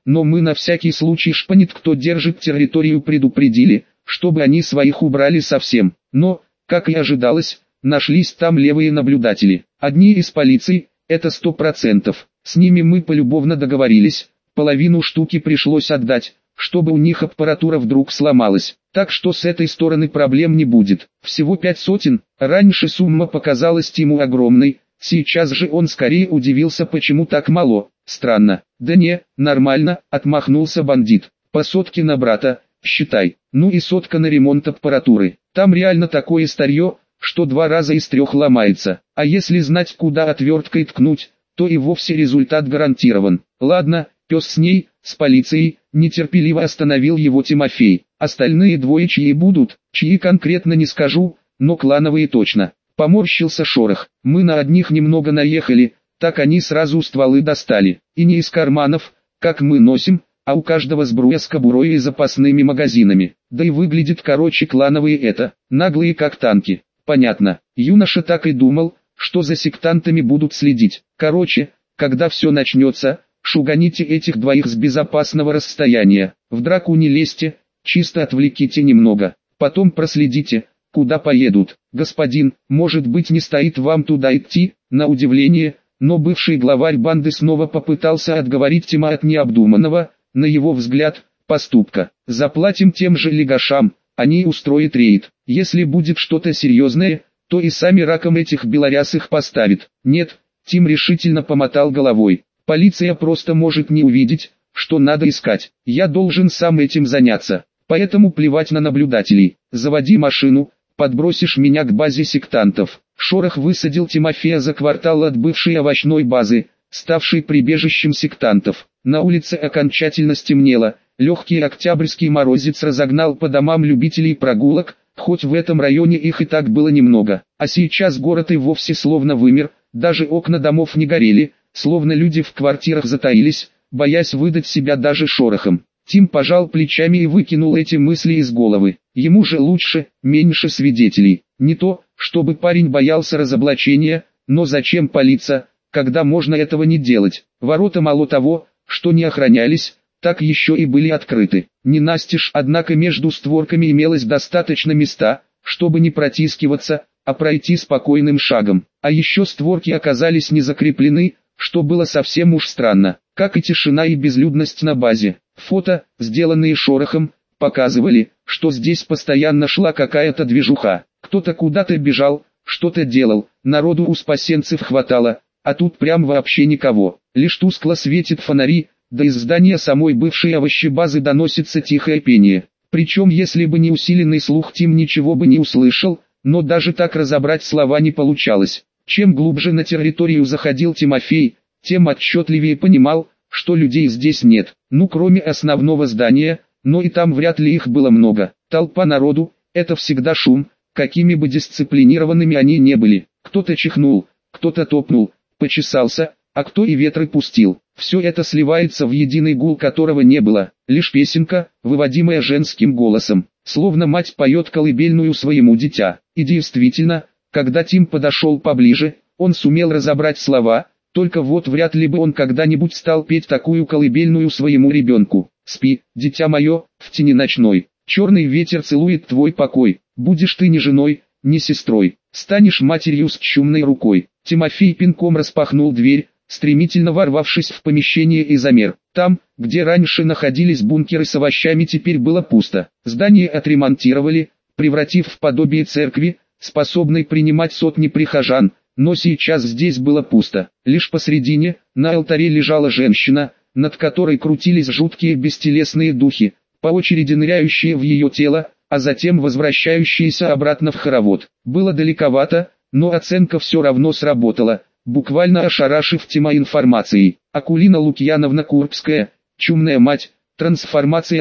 но мы на всякий случай шпанит, кто держит территорию, предупредили, чтобы они своих убрали совсем. Но, как и ожидалось, нашлись там левые наблюдатели. Одни из полиции, это 100%. С ними мы полюбовно договорились, половину штуки пришлось отдать, чтобы у них аппаратура вдруг сломалась. Так что с этой стороны проблем не будет. Всего 5 сотен, раньше сумма показалась Тиму огромной, сейчас же он скорее удивился, почему так мало. Странно. Да не, нормально, отмахнулся бандит. По сотке на брата, считай. Ну и сотка на ремонт аппаратуры. Там реально такое старье, что 2 раза из 3 ломается. А если знать, куда отверткой ткнуть, то и вовсе результат гарантирован. Ладно, пес с ней, с полицией, нетерпеливо остановил его Тимофей. Остальные двое чьи будут, чьи конкретно не скажу, но клановые точно. Поморщился Шорох. Мы на одних немного наехали, так они сразу стволы достали. И не из карманов, как мы носим, а у каждого сбруя с кобурой и запасными магазинами. Да и выглядит короче клановые это, наглые как танки. Понятно, юноша так и думал, что за сектантами будут следить. Короче, когда все начнется, шуганите этих двоих с безопасного расстояния. В драку не лезьте, чисто отвлеките немного. Потом проследите, куда поедут. Господин, может быть, не стоит вам туда идти? На удивление, но бывший главарь банды снова попытался отговорить Тима от необдуманного, на его взгляд, поступка. Заплатим тем же легашам, они устроят рейд. Если будет что-то серьезное, то и сами раком этих белорясых поставит. Нет, Тим решительно помотал головой. Полиция просто может не увидеть, что надо искать. Я должен сам этим заняться. Поэтому плевать на наблюдателей. Заводи машину, подбросишь меня к базе сектантов. Шорох высадил Тимофея за квартал от бывшей овощной базы, ставшей прибежищем сектантов. На улице окончательно стемнело. Легкий октябрьский морозец разогнал по домам любителей прогулок, хоть в этом районе их и так было немного. А сейчас город и вовсе словно вымер, даже окна домов не горели, словно люди в квартирах затаились, боясь выдать себя даже Шорохом. Тим пожал плечами и выкинул эти мысли из головы. Ему же лучше, меньше свидетелей. Не то, чтобы парень боялся разоблачения, но зачем палиться, когда можно этого не делать? Ворота мало того, что не охранялись, так еще и были открыты. Не настежь, однако между створками имелось достаточно места, чтобы не протискиваться, а пройти спокойным шагом. А еще створки оказались не закреплены, что было совсем уж странно, как и тишина и безлюдность на базе. Фото, сделанные Шорохом, показывали, что здесь постоянно шла какая-то движуха. Кто-то куда-то бежал, что-то делал, народу у спасенцев хватало, а тут прям вообще никого. Лишь тускло светят фонари, да из здания самой бывшей овощебазы доносится тихое пение. Причем если бы не усиленный слух, Тим ничего бы не услышал, но даже так разобрать слова не получалось. Чем глубже на территорию заходил Тимофей, тем отчетливее понимал, что людей здесь нет. Ну кроме основного здания, но и там вряд ли их было много. Толпа народу – это всегда шум, какими бы дисциплинированными они не были. Кто-то чихнул, кто-то топнул, почесался, а кто и ветры пустил. Все это сливается в единый гул, которого не было, лишь песенка, выводимая женским голосом, словно мать поет колыбельную своему дитя. И действительно, когда Тим подошел поближе, он сумел разобрать слова, только вот вряд ли бы он когда-нибудь стал петь такую колыбельную своему ребенку. «Спи, дитя мое, в тени ночной, черный ветер целует твой покой, будешь ты не женой, не сестрой, станешь матерью с чумной рукой». Тимофей пинком распахнул дверь, стремительно ворвавшись в помещение и замер. Там, где раньше находились бункеры с овощами, теперь было пусто. Здание отремонтировали, превратив в подобие церкви, способной принимать сотни прихожан, но сейчас здесь было пусто. Лишь посредине, на алтаре лежала женщина, над которой крутились жуткие бестелесные духи, по очереди ныряющие в ее тело, а затем возвращающиеся обратно в хоровод. Было далековато, но оценка все равно сработала, буквально ошарашив Тима информацией. Акулина Лукьяновна Курбская, чумная мать, трансформация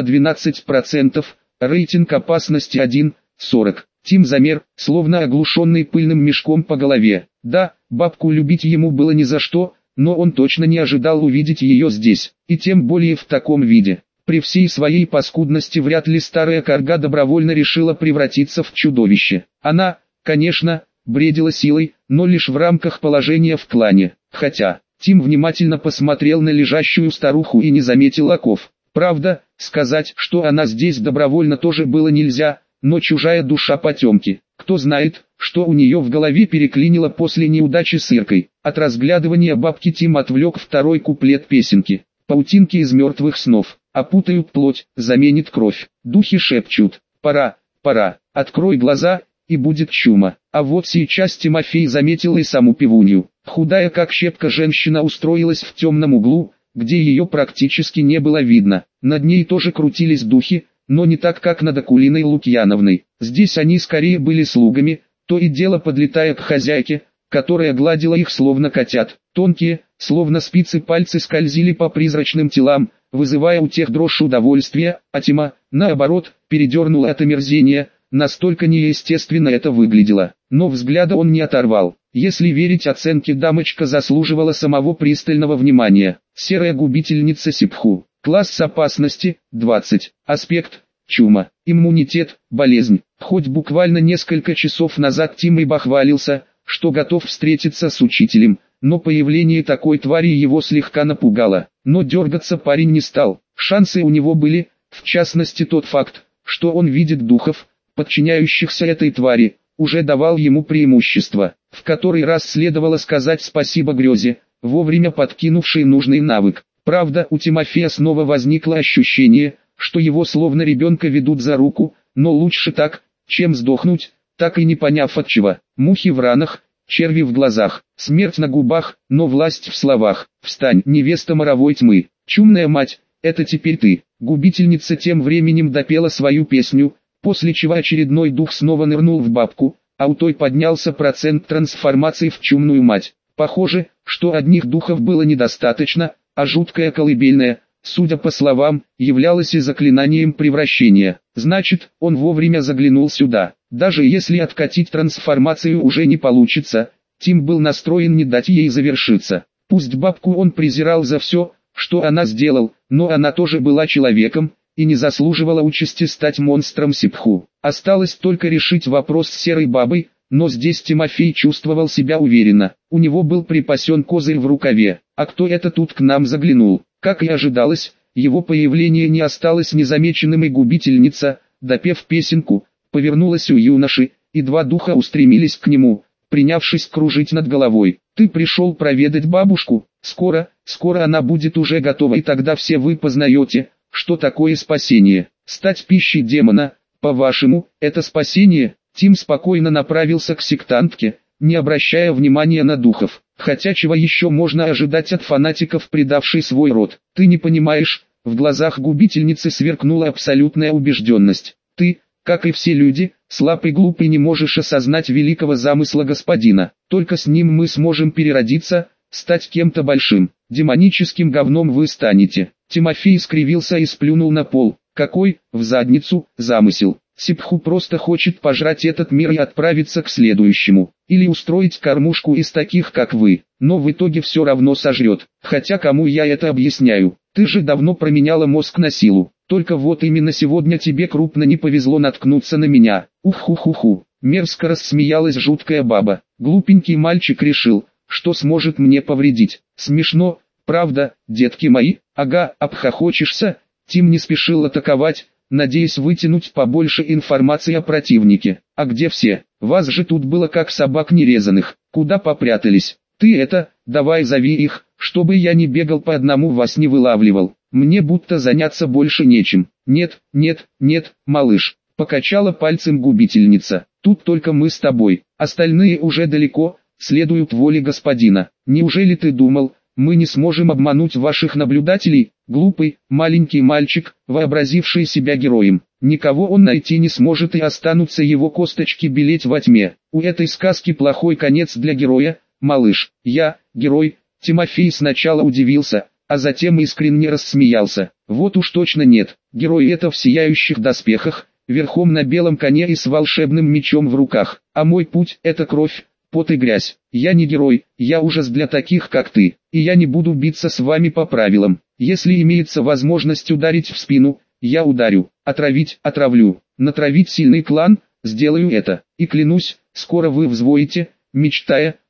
12%, рейтинг опасности 1,40. Тим замер, словно оглушенный пыльным мешком по голове. Да, бабку любить ему было ни за что, но он точно не ожидал увидеть ее здесь, и тем более в таком виде. При всей своей паскудности вряд ли старая карга добровольно решила превратиться в чудовище. Она, конечно, бредила силой, но лишь в рамках положения в клане. Хотя, Тим внимательно посмотрел на лежащую старуху и не заметил оков. Правда, сказать, что она здесь добровольно тоже было нельзя, но чужая душа потемки. Кто знает, что у нее в голове переклинило после неудачи с Иркой. От разглядывания бабки Тим отвлек второй куплет песенки. Паутинки из мертвых снов опутают плоть, заменит кровь. Духи шепчут: пора, пора, открой глаза, и будет чума. А вот сейчас Тимофей заметил и саму певунью. Худая как щепка женщина устроилась в темном углу, где ее практически не было видно. Над ней тоже крутились духи, но не так, как над Акулиной Лукьяновной. Здесь они скорее были слугами, то и дело подлетая к хозяйке, которая гладила их словно котят. Тонкие, словно спицы пальцы скользили по призрачным телам, вызывая у тех дрожь удовольствия, а Тима, наоборот, передернула от омерзения, настолько неестественно это выглядело. Но взгляда он не оторвал. Если верить оценке, дамочка заслуживала самого пристального внимания. Серая губительница Сипху. Класс опасности – 20. Аспект – чума. Иммунитет – болезнь. Хоть буквально несколько часов назад Тим и бахвалился, что готов встретиться с учителем, но появление такой твари его слегка напугало. Но дергаться парень не стал. Шансы у него были, в частности тот факт, что он видит духов, подчиняющихся этой твари, уже давал ему преимущество. В который раз следовало сказать спасибо Грезе, вовремя подкинувшей нужный навык. Правда, у Тимофея снова возникло ощущение, что его словно ребенка ведут за руку, но лучше так, чем сдохнуть, так и не поняв от чего. Мухи в ранах, черви в глазах, смерть на губах, но власть в словах. «Встань, невеста моровой тьмы, чумная мать, это теперь ты». Губительница тем временем допела свою песню, после чего очередной дух снова нырнул в бабку, а у той поднялся процент трансформации в чумную мать. Похоже, что одних духов было недостаточно, а жуткая колыбельная, судя по словам, являлась и заклинанием превращения. Значит, он вовремя заглянул сюда. Даже если откатить трансформацию уже не получится, Тим был настроен не дать ей завершиться. Пусть бабку он презирал за все, что она сделал, но она тоже была человеком, и не заслуживала участи стать монстром Сипху. Осталось только решить вопрос с серой бабой, но здесь Тимофей чувствовал себя уверенно. У него был припасен козырь в рукаве. А кто это тут к нам заглянул? Как и ожидалось, его появление не осталось незамеченным, и губительница, допев песенку, повернулась у юноши, и два духа устремились к нему, принявшись кружить над головой. «Ты пришел проведать бабушку? Скоро она будет уже готова, и тогда все вы познаете, что такое спасение. Стать пищей демона, по-вашему, это спасение?» Тим спокойно направился к сектантке, не обращая внимания на духов. Хотя чего еще можно ожидать от фанатиков, предавшей свой род? «Ты не понимаешь», в глазах губительницы сверкнула абсолютная убежденность. «Ты, как и все люди, слаб и глуп и не можешь осознать великого замысла Господина. Только с ним мы сможем переродиться, стать кем-то большим. Демоническим говном вы станете». Тимофей скривился и сплюнул на пол. «Какой, в задницу, замысел? Сипху просто хочет пожрать этот мир и отправиться к следующему. Или устроить кормушку из таких, как вы. Но в итоге все равно сожрет. Хотя кому я это объясняю? Ты же давно променяла мозг на силу. Только вот именно сегодня тебе крупно не повезло наткнуться на меня». «Ух-ху-ху-ху». Мерзко рассмеялась жуткая баба. «Глупенький мальчик решил, что сможет мне повредить. Смешно, правда, детки мои?» «Ага, обхохочешься». Тим не спешил атаковать, надеясь вытянуть побольше информации о противнике. «А где все? Вас же тут было как собак нерезанных. Куда попрятались? Ты это, давай зови их, чтобы я не бегал по одному, вас не вылавливал. Мне будто заняться больше нечем». «Нет, малыш», покачала пальцем губительница. «Тут только мы с тобой, остальные уже далеко, следуют воле господина. Неужели ты думал, мы не сможем обмануть ваших наблюдателей?» Глупый, маленький мальчик, вообразивший себя героем. Никого он найти не сможет, и останутся его косточки белеть во тьме. У этой сказки плохой конец для героя, малыш. «Я, герой?» Тимофей сначала удивился, а затем искренне рассмеялся. «Вот уж точно нет. Герой это в сияющих доспехах, верхом на белом коне и с волшебным мечом в руках. А мой путь — это кровь, пот и грязь. Я не герой, я ужас для таких, как ты. И я не буду биться с вами по правилам. Если имеется возможность ударить в спину, я ударю. Отравить — отравлю. Натравить сильный клан — сделаю это. И клянусь, скоро вы взвоите, мечтая,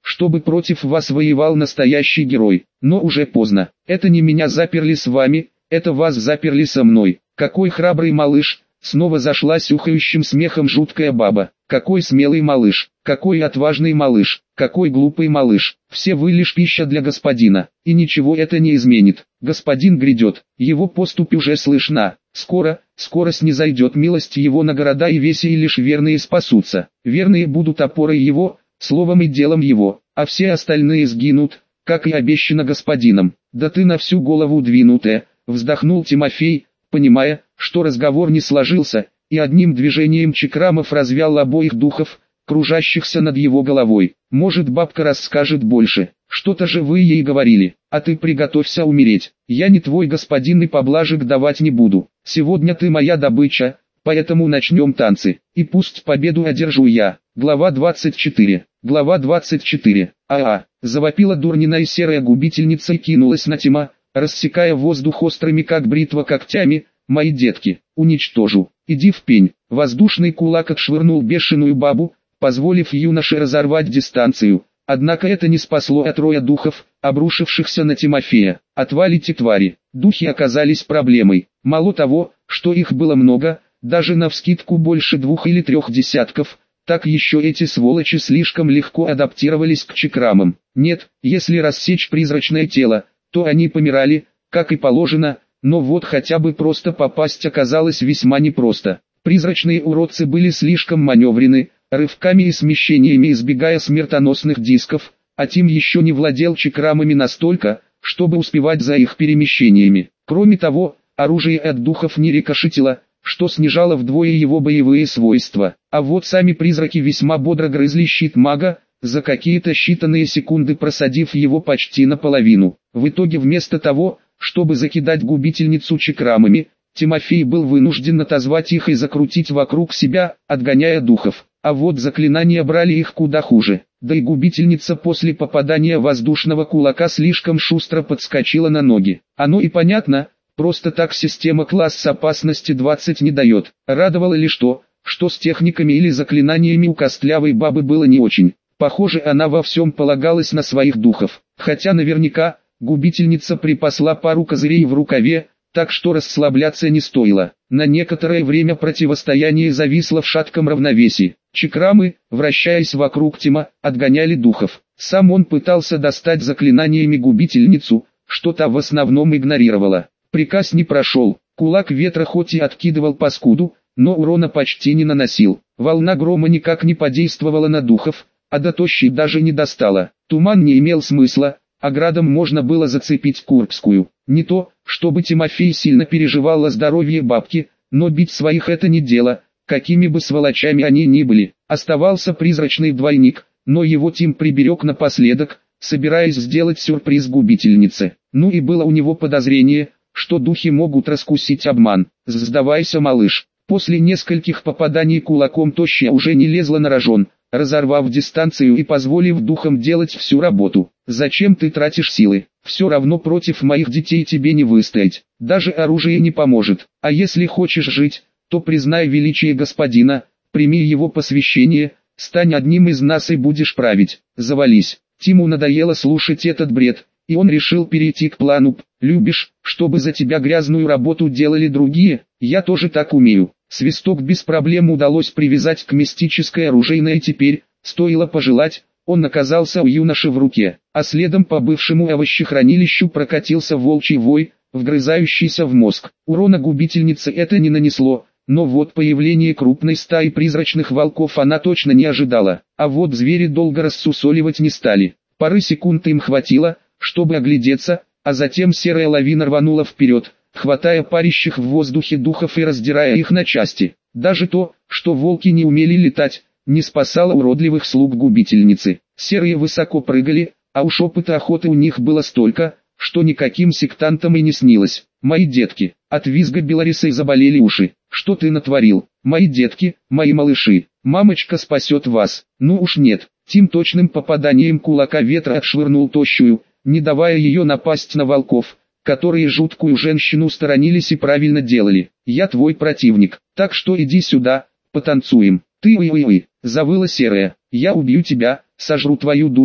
чтобы против вас воевал настоящий герой. Но уже поздно. Это не меня заперли с вами, это вас заперли со мной. Какой храбрый малыш! Снова зашлась ухающим смехом жуткая баба. Какой смелый малыш, какой отважный малыш, какой глупый малыш. Все вы лишь пища для господина, и ничего это не изменит. Господин грядет, его поступь уже слышна. Скоро снизойдет милость его на города и веси, и лишь верные спасутся. Верные будут опорой его, словом и делом его, а все остальные сгинут, как и обещано господином. Да ты на всю голову двинутая, вздохнул Тимофей, понимая, что разговор не сложился, и одним движением Чекрамов развял обоих духов, кружащихся над его головой. Может, бабка расскажет больше. Что-то же вы ей говорили, а ты приготовься умереть. Я не твой господин и поблажек давать не буду. Сегодня ты моя добыча, поэтому начнем танцы, и пусть победу одержу я. Глава 24. Глава 24. Завопила дурниная серая губительница и кинулась на Тима, рассекая воздух острыми как бритва когтями. Мои детки, уничтожу, иди в пень. Воздушный кулак отшвырнул бешеную бабу, позволив юноше разорвать дистанцию. Однако это не спасло от роя духов, обрушившихся на Тимофея. Отвалите, твари. Духи оказались проблемой. Мало того, что их было много, даже навскидку больше 2 или 3 десятков, так еще эти сволочи слишком легко адаптировались к чекрамам. Нет, если рассечь призрачное тело, то они помирали, как и положено, но вот хотя бы просто попасть оказалось весьма непросто. Призрачные уродцы были слишком маневрены, рывками и смещениями избегая смертоносных дисков, а Тим еще не владел чекрамами настолько, чтобы успевать за их перемещениями. Кроме того, оружие от духов не рикошетило, что снижало вдвое его боевые свойства. А вот сами призраки весьма бодро грызли щит мага, за какие-то считанные секунды просадив его почти наполовину. В итоге вместо того, чтобы закидать губительницу чекрамами, Тимофей был вынужден отозвать их и закрутить вокруг себя, отгоняя духов. А вот заклинания брали их куда хуже. Да и губительница после попадания воздушного кулака слишком шустро подскочила на ноги. Оно и понятно, просто так система класса опасности 20 не дает. Радовало лишь то, что с техниками или заклинаниями у костлявой бабы было не очень. Похоже, она во всем полагалась на своих духов. Хотя наверняка, губительница припасла пару козырей в рукаве, так что расслабляться не стоило. На некоторое время противостояние зависло в шатком равновесии. Чекрамы, вращаясь вокруг Тима, отгоняли духов. Сам он пытался достать заклинаниями губительницу, что та в основном игнорировала. Приказ не прошел. Кулак ветра хоть и откидывал паскуду, но урона почти не наносил. Волна грома никак не подействовала на духов, а до тощей даже не достала. Туман не имел смысла, а градом можно было зацепить Курбскую. Не то, чтобы Тимофей сильно переживал о здоровье бабки, но бить своих это не дело, какими бы сволочами они ни были. Оставался призрачный двойник, но его Тим приберег напоследок, собираясь сделать сюрприз губительнице. Ну и было у него подозрение, что духи могут раскусить обман. Сдавайся, малыш. После нескольких попаданий кулаком тощая уже не лезла на рожон, разорвав дистанцию и позволив духам делать всю работу. Зачем ты тратишь силы? Все равно против моих детей тебе не выстоять. Даже оружие не поможет. А если хочешь жить, то признай величие господина, прими его посвящение, стань одним из нас и будешь править. Завались. Тиму надоело слушать этот бред, и он решил перейти к плану. Любишь, чтобы за тебя грязную работу делали другие? Я тоже так умею. Свисток без проблем удалось привязать к мистической оружейной, и теперь, стоило пожелать, он оказался у юноши в руке, а следом по бывшему овощехранилищу прокатился волчий вой, вгрызающийся в мозг. Урона губительнице это не нанесло, но вот появление крупной стаи призрачных волков она точно не ожидала, а вот звери долго рассусоливать не стали. Пары секунд им хватило, чтобы оглядеться, а затем серая лавина рванула вперед, хватая парящих в воздухе духов и раздирая их на части. Даже то, что волки не умели летать, не спасало уродливых слуг губительницы. Серые высоко прыгали, а уж опыта охоты у них было столько, что никаким сектантам и не снилось. Мои детки, от визга Белорисы заболели уши. Что ты натворил? Мои детки, мои малыши, мамочка спасет вас. Ну уж нет. Тим точным попаданием кулака ветра отшвырнул тощую, не давая ее напасть на волков, которые жуткую женщину сторонились и правильно делали. Я твой противник, так что иди сюда, потанцуем. Ты завыла серая, я убью тебя, сожру твою душу,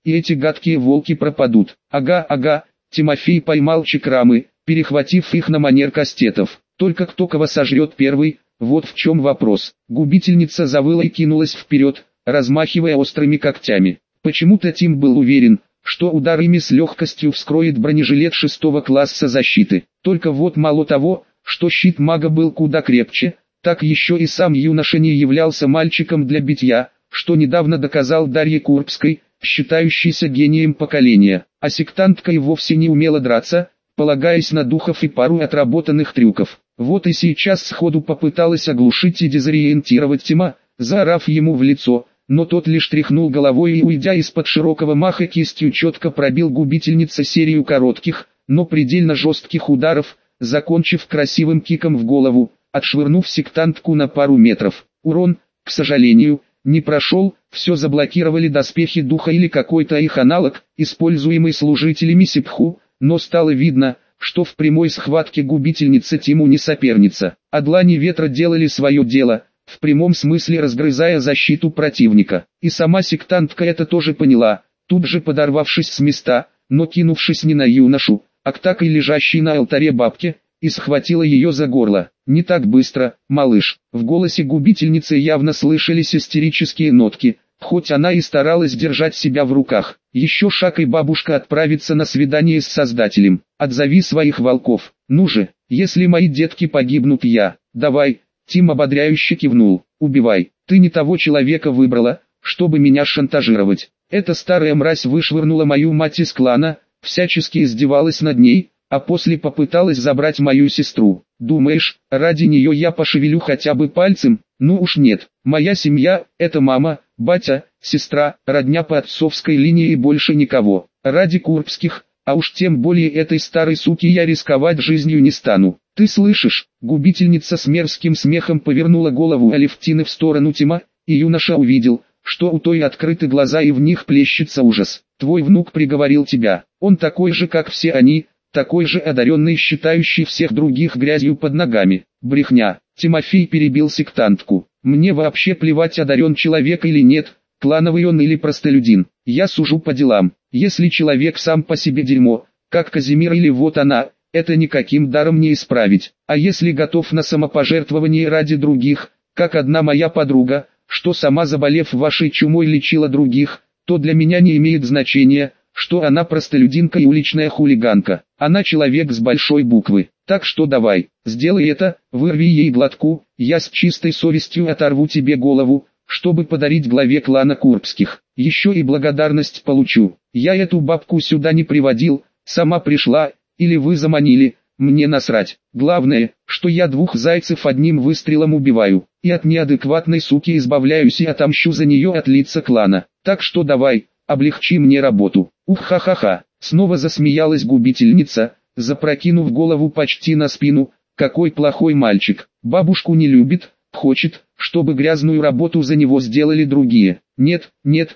и эти гадкие волки пропадут. Ага, Тимофей поймал чекрамы, перехватив их на манер кастетов. Только кто кого сожрет первый, вот в чем вопрос. Губительница завыла и кинулась вперед, размахивая острыми когтями. Почему-то Тим был уверен, что удар ими с легкостью вскроет бронежилет 6-го класса защиты. Только вот мало того, что щит мага был куда крепче, так еще и сам юноша не являлся мальчиком для битья, что недавно доказал Дарье Курбской, считающейся гением поколения. А сектантка и вовсе не умела драться, полагаясь на духов и пару отработанных трюков. Вот и сейчас сходу попыталась оглушить и дезориентировать Тима, заорав ему в лицо, но тот лишь тряхнул головой и, уйдя из-под широкого маха, кистью четко пробил губительница серию коротких, но предельно жестких ударов, закончив красивым киком в голову, отшвырнув сектантку на пару метров. Урон, к сожалению, не прошел, все заблокировали доспехи духа или какой-то их аналог, используемый служителями Сипху, но стало видно, что в прямой схватке губительница Тиму не соперница, а длани ветра делали свое дело, в прямом смысле разгрызая защиту противника. И сама сектантка это тоже поняла, тут же подорвавшись с места, но кинувшись не на юношу, а к так и лежащей на алтаре бабке, и схватила ее за горло. «Не так быстро, малыш». В голосе губительницы явно слышались истерические нотки, хоть она и старалась держать себя в руках. Еще шаг и бабушка отправится на свидание с Создателем. Отзови своих волков. Ну же, если мои детки погибнут, я. Давай. Тим ободряюще кивнул. Убивай. Ты не того человека выбрала, чтобы меня шантажировать. Эта старая мразь вышвырнула мою мать из клана, всячески издевалась над ней, а после попыталась забрать мою сестру. Думаешь, ради нее я пошевелю хотя бы пальцем? Ну уж нет. Моя семья – это мама, батя, сестра, родня по отцовской линии и больше никого. Ради Курбских, а уж тем более этой старой суки, я рисковать жизнью не стану. Ты слышишь? Губительница с мерзким смехом повернула голову Алевтины в сторону Тима, и юноша увидел, что у той открыты глаза и в них плещется ужас. Твой внук приговорил тебя. Он такой же, как все они, такой же одаренный, считающий всех других грязью под ногами. Брехня. Тимофей перебил сектантку. Мне вообще плевать, одарен человек или нет, клановый он или простолюдин. Я сужу по делам. Если человек сам по себе дерьмо, как Казимир или вот она, это никаким даром не исправить. А если готов на самопожертвование ради других, как одна моя подруга, что сама, заболев вашей чумой, лечила других, то для меня не имеет значения, что она простолюдинка и уличная хулиганка. Она человек с большой буквы. Так что давай, сделай это, вырви ей глотку, я с чистой совестью оторву тебе голову, чтобы подарить главе клана Курбских. Еще и благодарность получу. Я эту бабку сюда не приводил, сама пришла, или вы заманили, мне насрать. Главное, что я двух зайцев одним выстрелом убиваю, и от неадекватной суки избавляюсь и отомщу за нее от лица клана. Так что давай, облегчи мне работу. Ух-ха-ха-ха. Снова засмеялась губительница, запрокинув голову почти на спину. Какой плохой мальчик. Бабушку не любит, хочет, чтобы грязную работу за него сделали другие. Нет,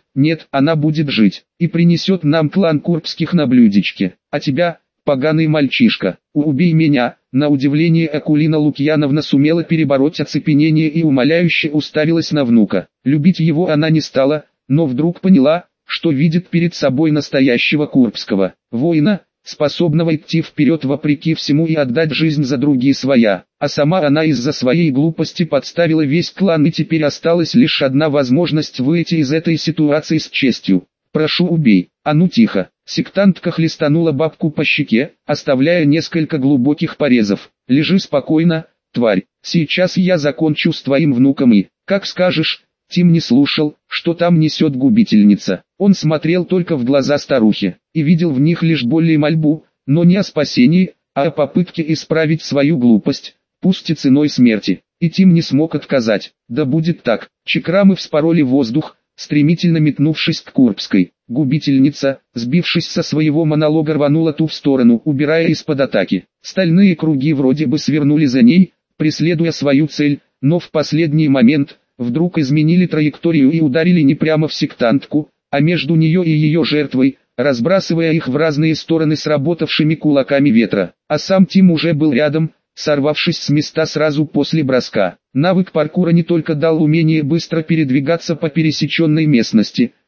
она будет жить и принесет нам клан Курбских на блюдечке. А тебя, поганый мальчишка, убей меня. На удивление Акулина Лукьяновна сумела перебороть оцепенение и умоляюще уставилась на внука. Любить его она не стала, но вдруг поняла, что видит перед собой настоящего Курбского воина, способного идти вперед вопреки всему и отдать жизнь за другие своя. А сама она из-за своей глупости подставила весь клан, и теперь осталась лишь одна возможность выйти из этой ситуации с честью. «Прошу, убей». «А ну тихо». Сектантка хлестанула бабку по щеке, оставляя несколько глубоких порезов. «Лежи спокойно, тварь. Сейчас я закончу с твоим внуком и, как скажешь». Тим не слушал, что там несет губительница. Он смотрел только в глаза старухи, и видел в них лишь боль и мольбу, но не о спасении, а о попытке исправить свою глупость, пусть и ценой смерти. И Тим не смог отказать. Да будет так. Чекрамы вспороли воздух, стремительно метнувшись к Курбской. Губительница, сбившись со своего монолога, рванула ту в сторону, убирая из-под атаки. Стальные круги вроде бы свернули за ней, преследуя свою цель, но в последний момент вдруг изменили траекторию и ударили не прямо в сектантку, а между нее и ее жертвой, разбрасывая их в разные стороны сработавшими кулаками ветра. А сам Тим уже был рядом, сорвавшись с места сразу после броска. Навык паркура не только дал умение быстро передвигаться по пересеченной местности,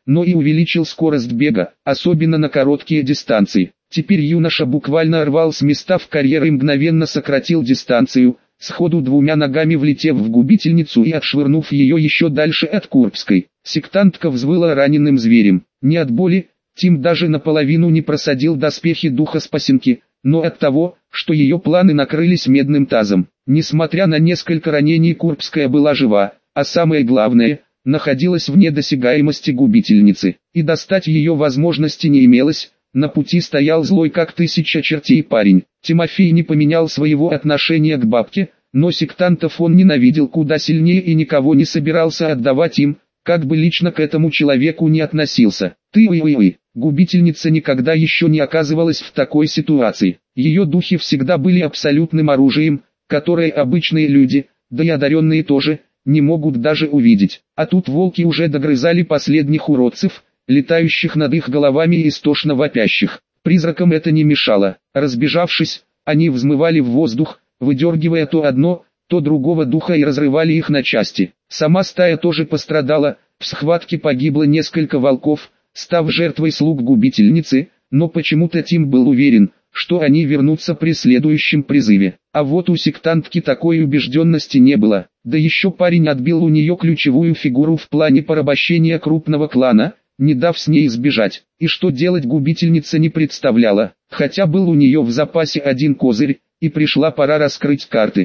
но и увеличил скорость бега, особенно на короткие дистанции. Теперь юноша буквально рвал с места в карьер и мгновенно сократил дистанцию, сходу двумя ногами влетев в губительницу и отшвырнув ее еще дальше от Курбской. Сектантка взвыла раненым зверем. Не от боли, Тим даже наполовину не просадил доспехи духа спасенки, но от того, что ее планы накрылись медным тазом. Несмотря на несколько ранений, Курбская была жива, а самое главное, находилась вне досягаемости губительницы, и достать ее возможности не имелось. На пути стоял злой как тысяча чертей парень. Тимофей не поменял своего отношения к бабке, но сектантов он ненавидел куда сильнее и никого не собирался отдавать им, как бы лично к этому человеку не относился. Губительница никогда еще не оказывалась в такой ситуации. Ее духи всегда были абсолютным оружием, которое обычные люди, да и одаренные тоже, не могут даже увидеть. А тут волки уже догрызали последних уродцев, летающих над их головами и истошно вопящих. Призракам это не мешало. Разбежавшись, они взмывали в воздух, выдергивая то одно, то другого духа и разрывали их на части. Сама стая тоже пострадала, в схватке погибло несколько волков, став жертвой слуг губительницы, но почему-то Тим был уверен, что они вернутся при следующем призыве. А вот у сектантки такой убежденности не было. Да еще парень отбил у нее ключевую фигуру в плане порабощения крупного клана, не дав с ней сбежать. И что делать губительница не представляла, хотя был у нее в запасе один козырь, и пришла пора раскрыть карты.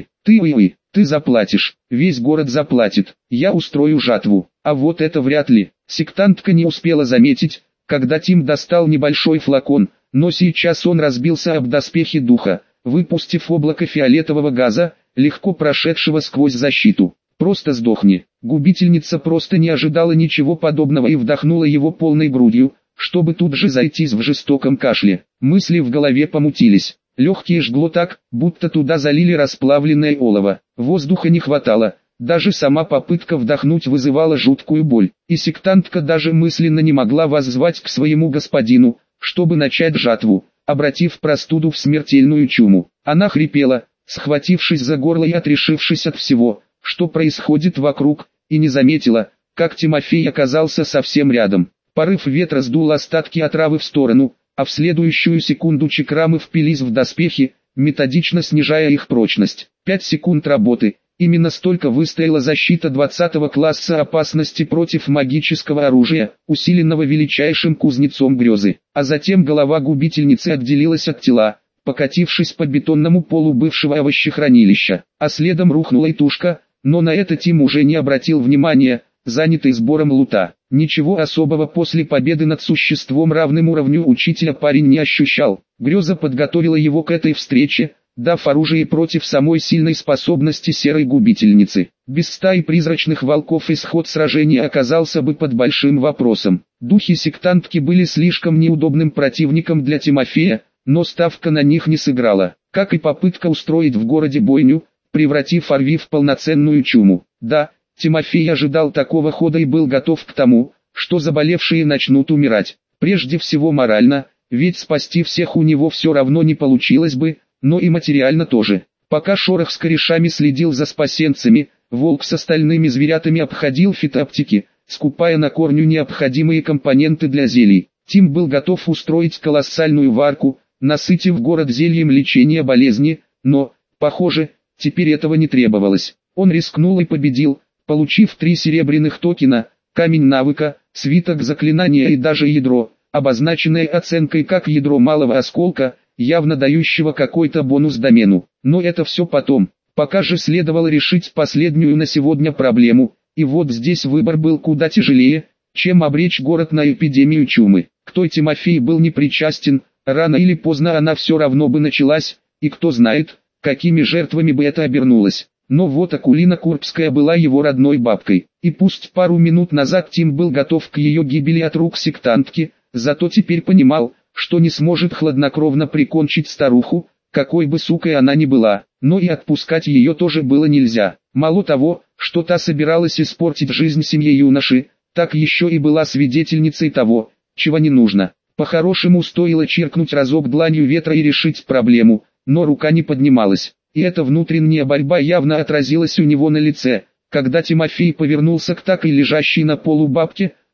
Ты заплатишь, весь город заплатит, я устрою жатву. А вот это вряд ли. Сектантка не успела заметить, когда Тим достал небольшой флакон, но сейчас он разбился об доспехи духа, выпустив облако фиолетового газа, легко прошедшего сквозь защиту. Просто сдохни. Губительница просто не ожидала ничего подобного и вдохнула его полной грудью, чтобы тут же зайтись в жестоком кашле. Мысли в голове помутились. Легкие жгло так, будто туда залили расплавленное олово. Воздуха не хватало. Даже сама попытка вдохнуть вызывала жуткую боль. И сектантка даже мысленно не могла воззвать к своему господину, чтобы начать жатву, обратив простуду в смертельную чуму. Она хрипела, схватившись за горло и отрешившись от всего, что происходит вокруг, и не заметила, как Тимофей оказался совсем рядом. Порыв ветра сдул остатки отравы в сторону, а в следующую секунду чакрамы впились в доспехи, методично снижая их прочность. 5 секунд работы. Именно столько выстояла защита 20 класса опасности против магического оружия, усиленного величайшим кузнецом грезы. А затем голова губительницы отделилась от тела, покатившись по бетонному полу бывшего овощехранилища. А следом рухнула и тушка, но на это Тим уже не обратил внимания, занятый сбором лута. Ничего особого после победы над существом равным уровню учителя парень не ощущал. Греза подготовила его к этой встрече, дав оружие против самой сильной способности серой губительницы. Без стаи призрачных волков исход сражения оказался бы под большим вопросом. Духи сектантки были слишком неудобным противником для Тимофея, но ставка на них не сыграла, как и попытка устроить в городе бойню, превратив Орви в полноценную чуму. Да, Тимофей ожидал такого хода и был готов к тому, что заболевшие начнут умирать. Прежде всего морально, ведь спасти всех у него все равно не получилось бы, но и материально тоже. Пока Шорох с корешами следил за спасенцами, Волк с остальными зверятами обходил фитоптики, скупая на корню необходимые компоненты для зелий. Тим был готов устроить колоссальную варку, насытив город зельем лечения болезни, но, похоже, теперь этого не требовалось. Он рискнул и победил, получив 3 серебряных токена, камень навыка, свиток заклинания и даже ядро, обозначенное оценкой как ядро малого осколка, явно дающего какой-то бонус домену. Но это все потом. Пока же следовало решить последнюю на сегодня проблему, и вот здесь выбор был куда тяжелее, чем обречь город на эпидемию чумы. К той Тимофей был не причастен, рано или поздно она все равно бы началась, и кто знает, какими жертвами бы это обернулось. Но вот Акулина Курбская была его родной бабкой, и пусть пару минут назад Тим был готов к ее гибели от рук сектантки, зато теперь понимал, что не сможет хладнокровно прикончить старуху, какой бы сукой она ни была, но и отпускать ее тоже было нельзя. Мало того, что та собиралась испортить жизнь семье юноши, так еще и была свидетельницей того, чего не нужно. По-хорошему стоило чиркнуть разок дланью ветра и решить проблему, но рука не поднималась. И эта внутренняя борьба явно отразилась у него на лице, когда Тимофей повернулся к так и лежащей на полу бабке,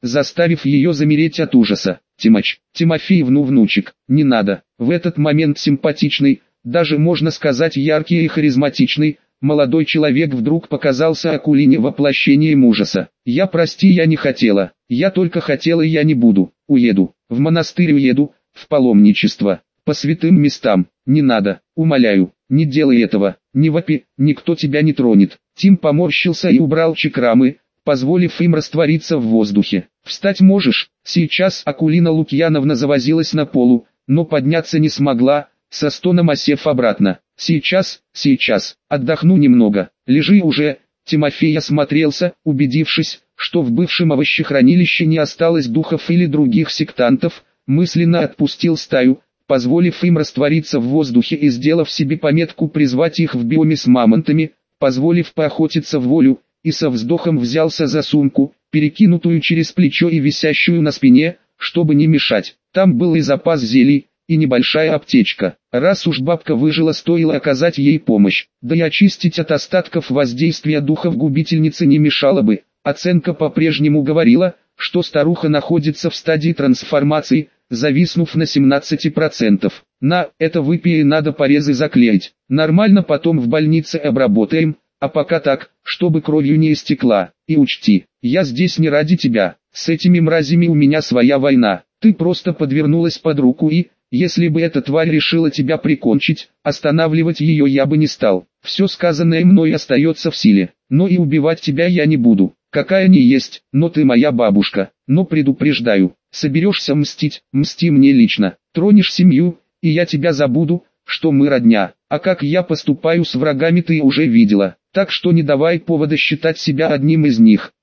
заставив ее замереть от ужаса. Тимофеевну внучек, не надо. В этот момент симпатичный, даже можно сказать яркий и харизматичный, молодой человек вдруг показался Акулине воплощением ужаса. Я не хотела, я только хотела и я не буду, уеду, в монастырь уеду, в паломничество, по святым местам, не надо, умоляю, не делай этого, не вопи, никто тебя не тронет. Тим поморщился и убрал чакрамы, позволив им раствориться в воздухе. «Встать можешь?» Сейчас Акулина Лукьяновна завозилась на полу, но подняться не смогла, со стоном осев обратно. «Сейчас, отдохну немного, лежи уже». Тимофей осмотрелся, убедившись, что в бывшем овощехранилище не осталось духов или других сектантов, мысленно отпустил стаю, позволив им раствориться в воздухе и сделав себе пометку призвать их в биоме с мамонтами, позволив поохотиться в волю, и со вздохом взялся за сумку, перекинутую через плечо и висящую на спине, чтобы не мешать. Там был и запас зелий, и небольшая аптечка. Раз уж бабка выжила, стоило оказать ей помощь, да и очистить от остатков воздействия духов губительницы не мешало бы. Оценка по-прежнему говорила, что старуха находится в стадии трансформации, зависнув на 17%. На это выпей и надо порезы заклеить. Нормально потом в больнице обработаем, а пока так, чтобы кровью не истекла. И учти, я здесь не ради тебя, с этими мразями у меня своя война. Ты просто подвернулась под руку и, если бы эта тварь решила тебя прикончить, останавливать ее я бы не стал. Все сказанное мной остается в силе, но и убивать тебя я не буду. Какая ни есть, но ты моя бабушка. Но предупреждаю, соберешься мстить, мсти мне лично. Тронешь семью, и я тебя забуду, что мы родня. А как я поступаю с врагами ты уже видела. Так что не давай повода считать себя одним из них.